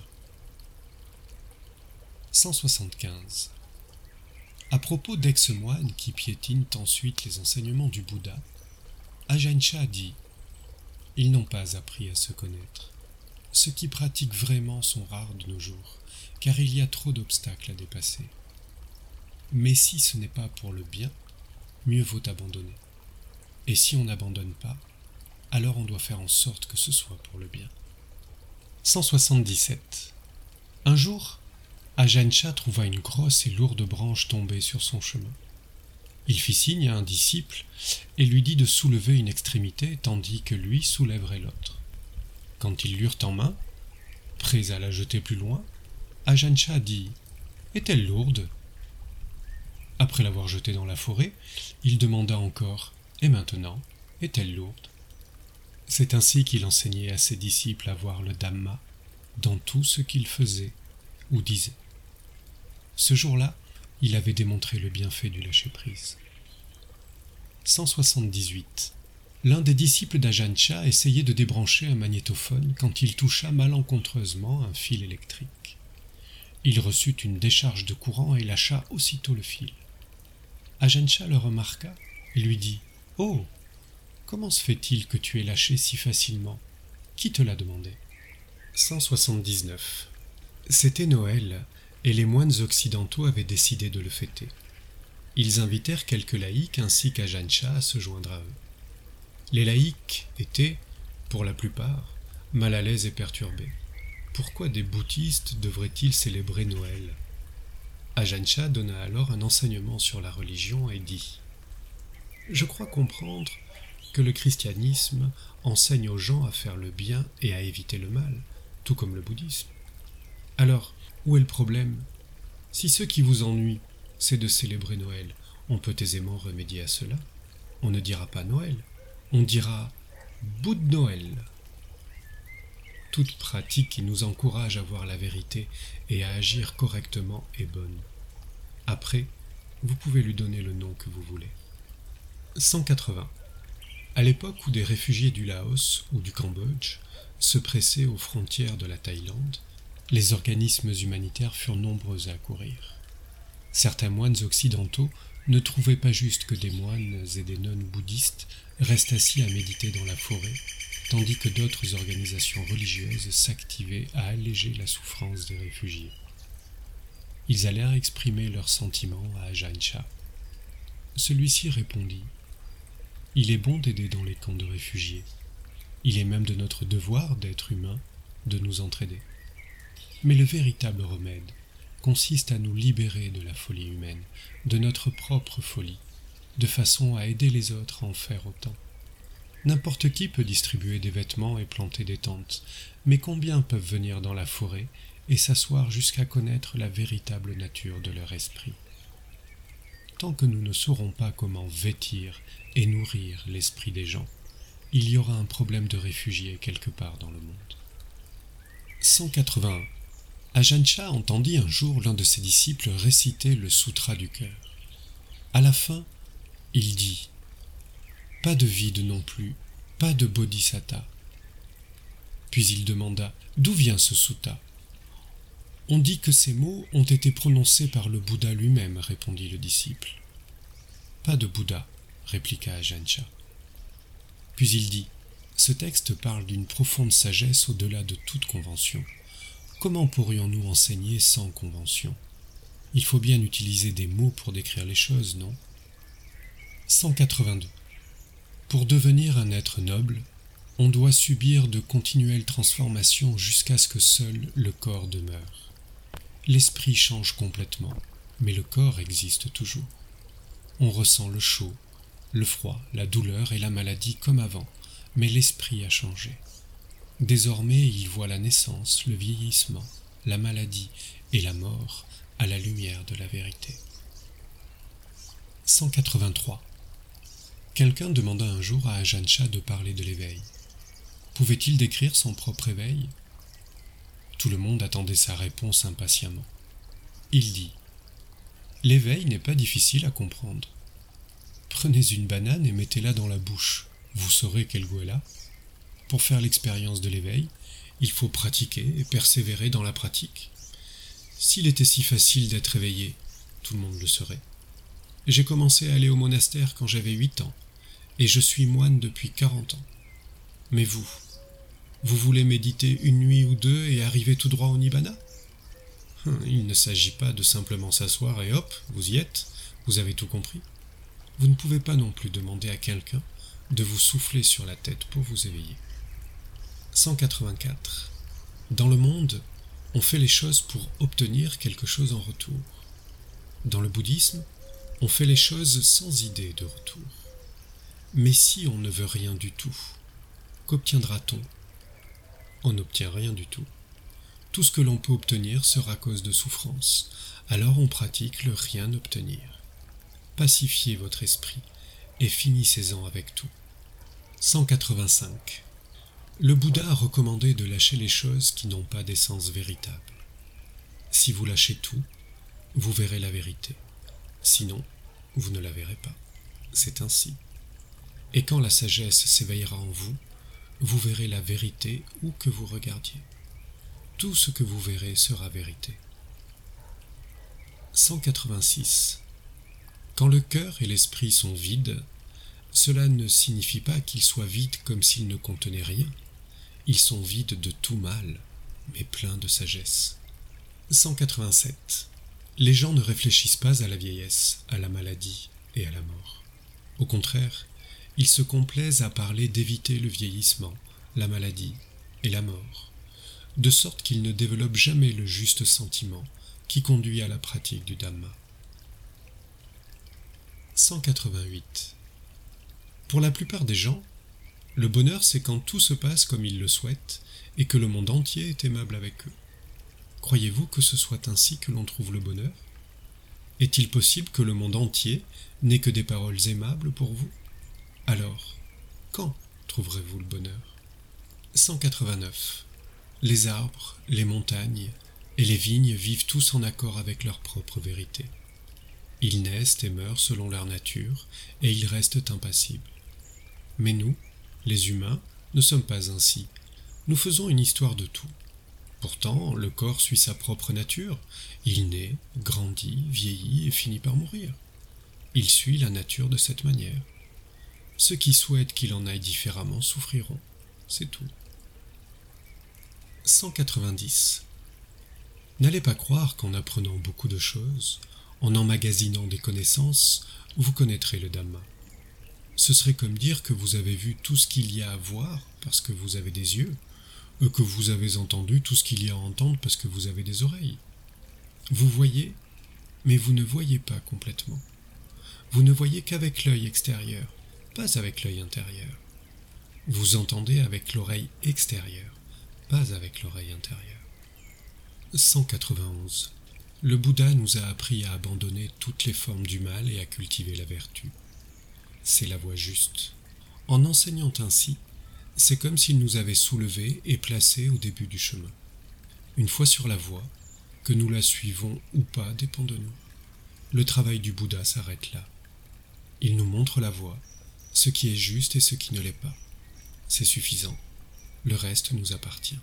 175. À propos d'ex-moines qui piétinent ensuite les enseignements du Bouddha, Ajahn Chah dit « Ils n'ont pas appris à se connaître. Ceux qui pratiquent vraiment sont rares de nos jours, car il y a trop d'obstacles à dépasser. Mais si ce n'est pas pour le bien, mieux vaut abandonner. Et si on n'abandonne pas, alors on doit faire en sorte que ce soit pour le bien. » 177. Un jour, Ajahn Chah trouva une grosse et lourde branche tombée sur son chemin. Il fit signe à un disciple et lui dit de soulever une extrémité tandis que lui soulèverait l'autre. Quand ils l'eurent en main, prêts à la jeter plus loin, Ajahn Chah dit « Est-elle lourde ?» Après l'avoir jetée dans la forêt, il demanda encore « Et maintenant, est-elle lourde ?» C'est ainsi qu'il enseignait à ses disciples à voir le Dhamma dans tout ce qu'il faisait ou disait. Ce jour-là, il avait démontré le bienfait du lâcher-prise. 178. L'un des disciples d'Ajahn Chah essayait de débrancher un magnétophone quand il toucha malencontreusement un fil électrique. Il reçut une décharge de courant et lâcha aussitôt le fil. Ajahn Chah le remarqua et lui dit « Oh, comment se fait-il que tu aies lâché si facilement? Qui te l'a demandé ?» 179. C'était Noël, et les moines occidentaux avaient décidé de le fêter. Ils invitèrent quelques laïcs ainsi qu'Ajahn Chah à se joindre à eux. Les laïcs étaient, pour la plupart, mal à l'aise et perturbés. Pourquoi des bouddhistes devraient-ils célébrer Noël? Ajahn Chah donna alors un enseignement sur la religion et dit « Je crois comprendre que le christianisme enseigne aux gens à faire le bien et à éviter le mal, tout comme le bouddhisme. Alors, où est le problème? Si ce qui vous ennuie, c'est de célébrer Noël, on peut aisément remédier à cela. On ne dira pas Noël, on dira bout de Noël. Toute pratique qui nous encourage à voir la vérité et à agir correctement est bonne. Après, vous pouvez lui donner le nom que vous voulez. 180. À l'époque où des réfugiés du Laos ou du Cambodge se pressaient aux frontières de la Thaïlande, les organismes humanitaires furent nombreux à accourir. Certains moines occidentaux ne trouvaient pas juste que des moines et des nonnes bouddhistes restent assis à méditer dans la forêt, tandis que d'autres organisations religieuses s'activaient à alléger la souffrance des réfugiés. Ils allèrent exprimer leurs sentiments à Ajahn Chah. Celui-ci répondit « Il est bon d'aider dans les camps de réfugiés. Il est même de notre devoir d'être humains de nous entraider. Mais le véritable remède consiste à nous libérer de la folie humaine, de notre propre folie, de façon à aider les autres à en faire autant. N'importe qui peut distribuer des vêtements et planter des tentes, mais combien peuvent venir dans la forêt et s'asseoir jusqu'à connaître la véritable nature de leur esprit? Tant que nous ne saurons pas comment vêtir et nourrir l'esprit des gens, il y aura un problème de réfugiés quelque part dans le monde. 181. Ajahn Chah entendit un jour l'un de ses disciples réciter le Sutra du cœur. À la fin, il dit « Pas de vide non plus, pas de bodhisattva. » Puis il demanda « D'où vient ce sutta ?» « On dit que ces mots ont été prononcés par le Bouddha lui-même, répondit le disciple. « Pas de Bouddha, répliqua Ajahn Chah. Puis il dit « Ce texte parle d'une profonde sagesse au-delà de toute convention. Comment pourrions-nous enseigner sans convention? Il faut bien utiliser des mots pour décrire les choses, non ?» 182. Pour devenir un être noble, on doit subir de continuelles transformations jusqu'à ce que seul le corps demeure. L'esprit change complètement, mais le corps existe toujours. On ressent le chaud, le froid, la douleur et la maladie comme avant, mais l'esprit a changé. Désormais, il voit la naissance, le vieillissement, la maladie et la mort à la lumière de la vérité. 183. Quelqu'un demanda un jour à Ajahn Chah de parler de l'éveil. Pouvait-il décrire son propre éveil? Tout le monde attendait sa réponse impatiemment. Il dit « L'éveil n'est pas difficile à comprendre. Prenez une banane et mettez-la dans la bouche. Vous saurez quel goût elle a. Pour faire l'expérience de l'éveil, il faut pratiquer et persévérer dans la pratique. S'il était si facile d'être éveillé, tout le monde le serait. J'ai commencé à aller au monastère quand j'avais 8 ans, et je suis moine depuis 40 ans. Mais vous voulez méditer une nuit ou deux et arriver tout droit au Nibbana? Il ne s'agit pas de simplement s'asseoir et hop, vous y êtes, vous avez tout compris. Vous ne pouvez pas non plus demander à quelqu'un de vous souffler sur la tête pour vous éveiller. 184. Dans le monde, on fait les choses pour obtenir quelque chose en retour. Dans le bouddhisme, on fait les choses sans idée de retour. Mais si on ne veut rien du tout, qu'obtiendra-t-on? On n'obtient rien du tout. Tout ce que l'on peut obtenir sera à cause de souffrance. Alors on pratique le rien obtenir. Pacifiez votre esprit et finissez-en avec tout. 185. Le Bouddha a recommandé de lâcher les choses qui n'ont pas d'essence véritable. Si vous lâchez tout, vous verrez la vérité. Sinon, vous ne la verrez pas. C'est ainsi. Et quand la sagesse s'éveillera en vous, vous verrez la vérité où que vous regardiez. Tout ce que vous verrez sera vérité. 186. Quand le cœur et l'esprit sont vides, cela ne signifie pas qu'ils soient vides comme s'ils ne contenaient rien. Ils sont vides de tout mal, mais pleins de sagesse. 187. Les gens ne réfléchissent pas à la vieillesse, à la maladie et à la mort. Au contraire, ils se complaisent à parler d'éviter le vieillissement, la maladie et la mort, de sorte qu'ils ne développent jamais le juste sentiment qui conduit à la pratique du Dhamma. 188. Pour la plupart des gens, le bonheur c'est quand tout se passe comme ils le souhaitent et que le monde entier est aimable avec eux. Croyez-vous que ce soit ainsi que l'on trouve le bonheur? Est-il possible que le monde entier n'ait que des paroles aimables pour vous? Alors, quand trouverez-vous le bonheur? 189. Les arbres, les montagnes et les vignes vivent tous en accord avec leur propre vérité. Ils naissent et meurent selon leur nature, et ils restent impassibles. Mais nous, les humains, ne sommes pas ainsi. Nous faisons une histoire de tout. Pourtant, le corps suit sa propre nature. Il naît, grandit, vieillit et finit par mourir. Il suit la nature de cette manière. Ceux qui souhaitent qu'il en aille différemment souffriront. C'est tout. 190. N'allez pas croire qu'en apprenant beaucoup de choses, en emmagasinant des connaissances, vous connaîtrez le Dhamma. Ce serait comme dire que vous avez vu tout ce qu'il y a à voir parce que vous avez des yeux, que vous avez entendu tout ce qu'il y a à entendre parce que vous avez des oreilles. Vous voyez, mais vous ne voyez pas complètement. Vous ne voyez qu'avec l'œil extérieur, pas avec l'œil intérieur. Vous entendez avec l'oreille extérieure, pas avec l'oreille intérieure. 191. Le Bouddha nous a appris à abandonner toutes les formes du mal et à cultiver la vertu. C'est la voie juste. En enseignant ainsi, c'est comme s'il nous avait soulevés et placés au début du chemin. Une fois sur la voie, que nous la suivons ou pas dépend de nous. Le travail du Bouddha s'arrête là. Il nous montre la voie, ce qui est juste et ce qui ne l'est pas. C'est suffisant. Le reste nous appartient.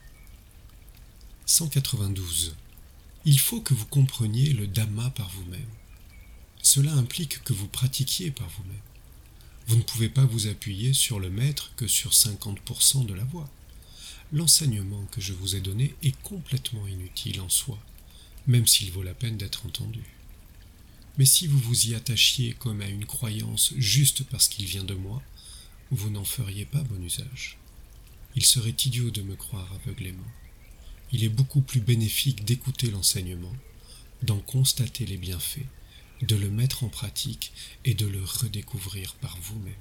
192. Il faut que vous compreniez le Dhamma par vous-même. Cela implique que vous pratiquiez par vous-même. Vous ne pouvez pas vous appuyer sur le maître que sur 50% de la voie. L'enseignement que je vous ai donné est complètement inutile en soi, même s'il vaut la peine d'être entendu. Mais si vous vous y attachiez comme à une croyance juste parce qu'il vient de moi, vous n'en feriez pas bon usage. Il serait idiot de me croire aveuglément. Il est beaucoup plus bénéfique d'écouter l'enseignement, d'en constater les bienfaits, de le mettre en pratique et de le redécouvrir par vous-même.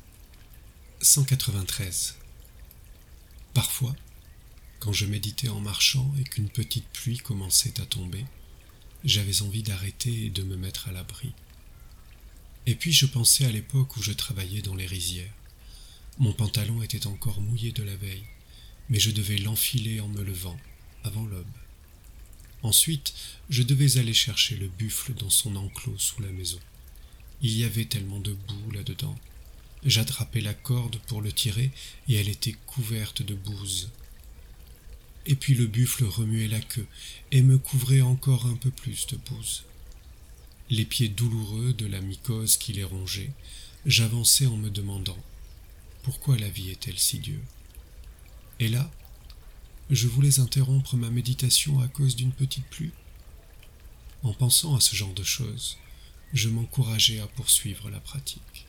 193. Parfois, quand je méditais en marchant et qu'une petite pluie commençait à tomber, j'avais envie d'arrêter et de me mettre à l'abri. Et puis je pensais à l'époque où je travaillais dans les rizières. Mon pantalon était encore mouillé de la veille, mais je devais l'enfiler en me levant, avant l'aube. Ensuite, je devais aller chercher le buffle dans son enclos sous la maison. Il y avait tellement de boue là-dedans. J'attrapais la corde pour le tirer et elle était couverte de bouse. Et puis le buffle remuait la queue et me couvrait encore un peu plus de bouse. Les pieds douloureux de la mycose qui les rongeait, j'avançais en me demandant pourquoi la vie est-elle si dure. Et là, je voulais interrompre ma méditation à cause d'une petite pluie. En pensant à ce genre de choses, je m'encourageais à poursuivre la pratique.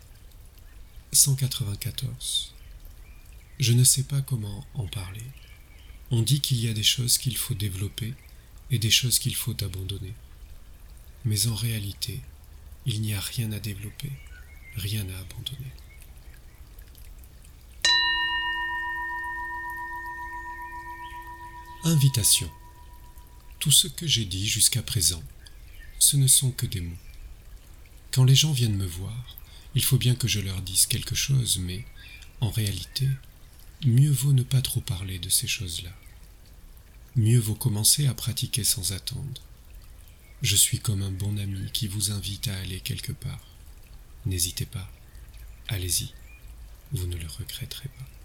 194. Je ne sais pas comment en parler. On dit qu'il y a des choses qu'il faut développer et des choses qu'il faut abandonner. Mais en réalité, il n'y a rien à développer, rien à abandonner. Invitation. Tout ce que j'ai dit jusqu'à présent, ce ne sont que des mots. Quand les gens viennent me voir, il faut bien que je leur dise quelque chose, mais, en réalité, mieux vaut ne pas trop parler de ces choses-là. Mieux vaut commencer à pratiquer sans attendre. Je suis comme un bon ami qui vous invite à aller quelque part. N'hésitez pas, allez-y, vous ne le regretterez pas.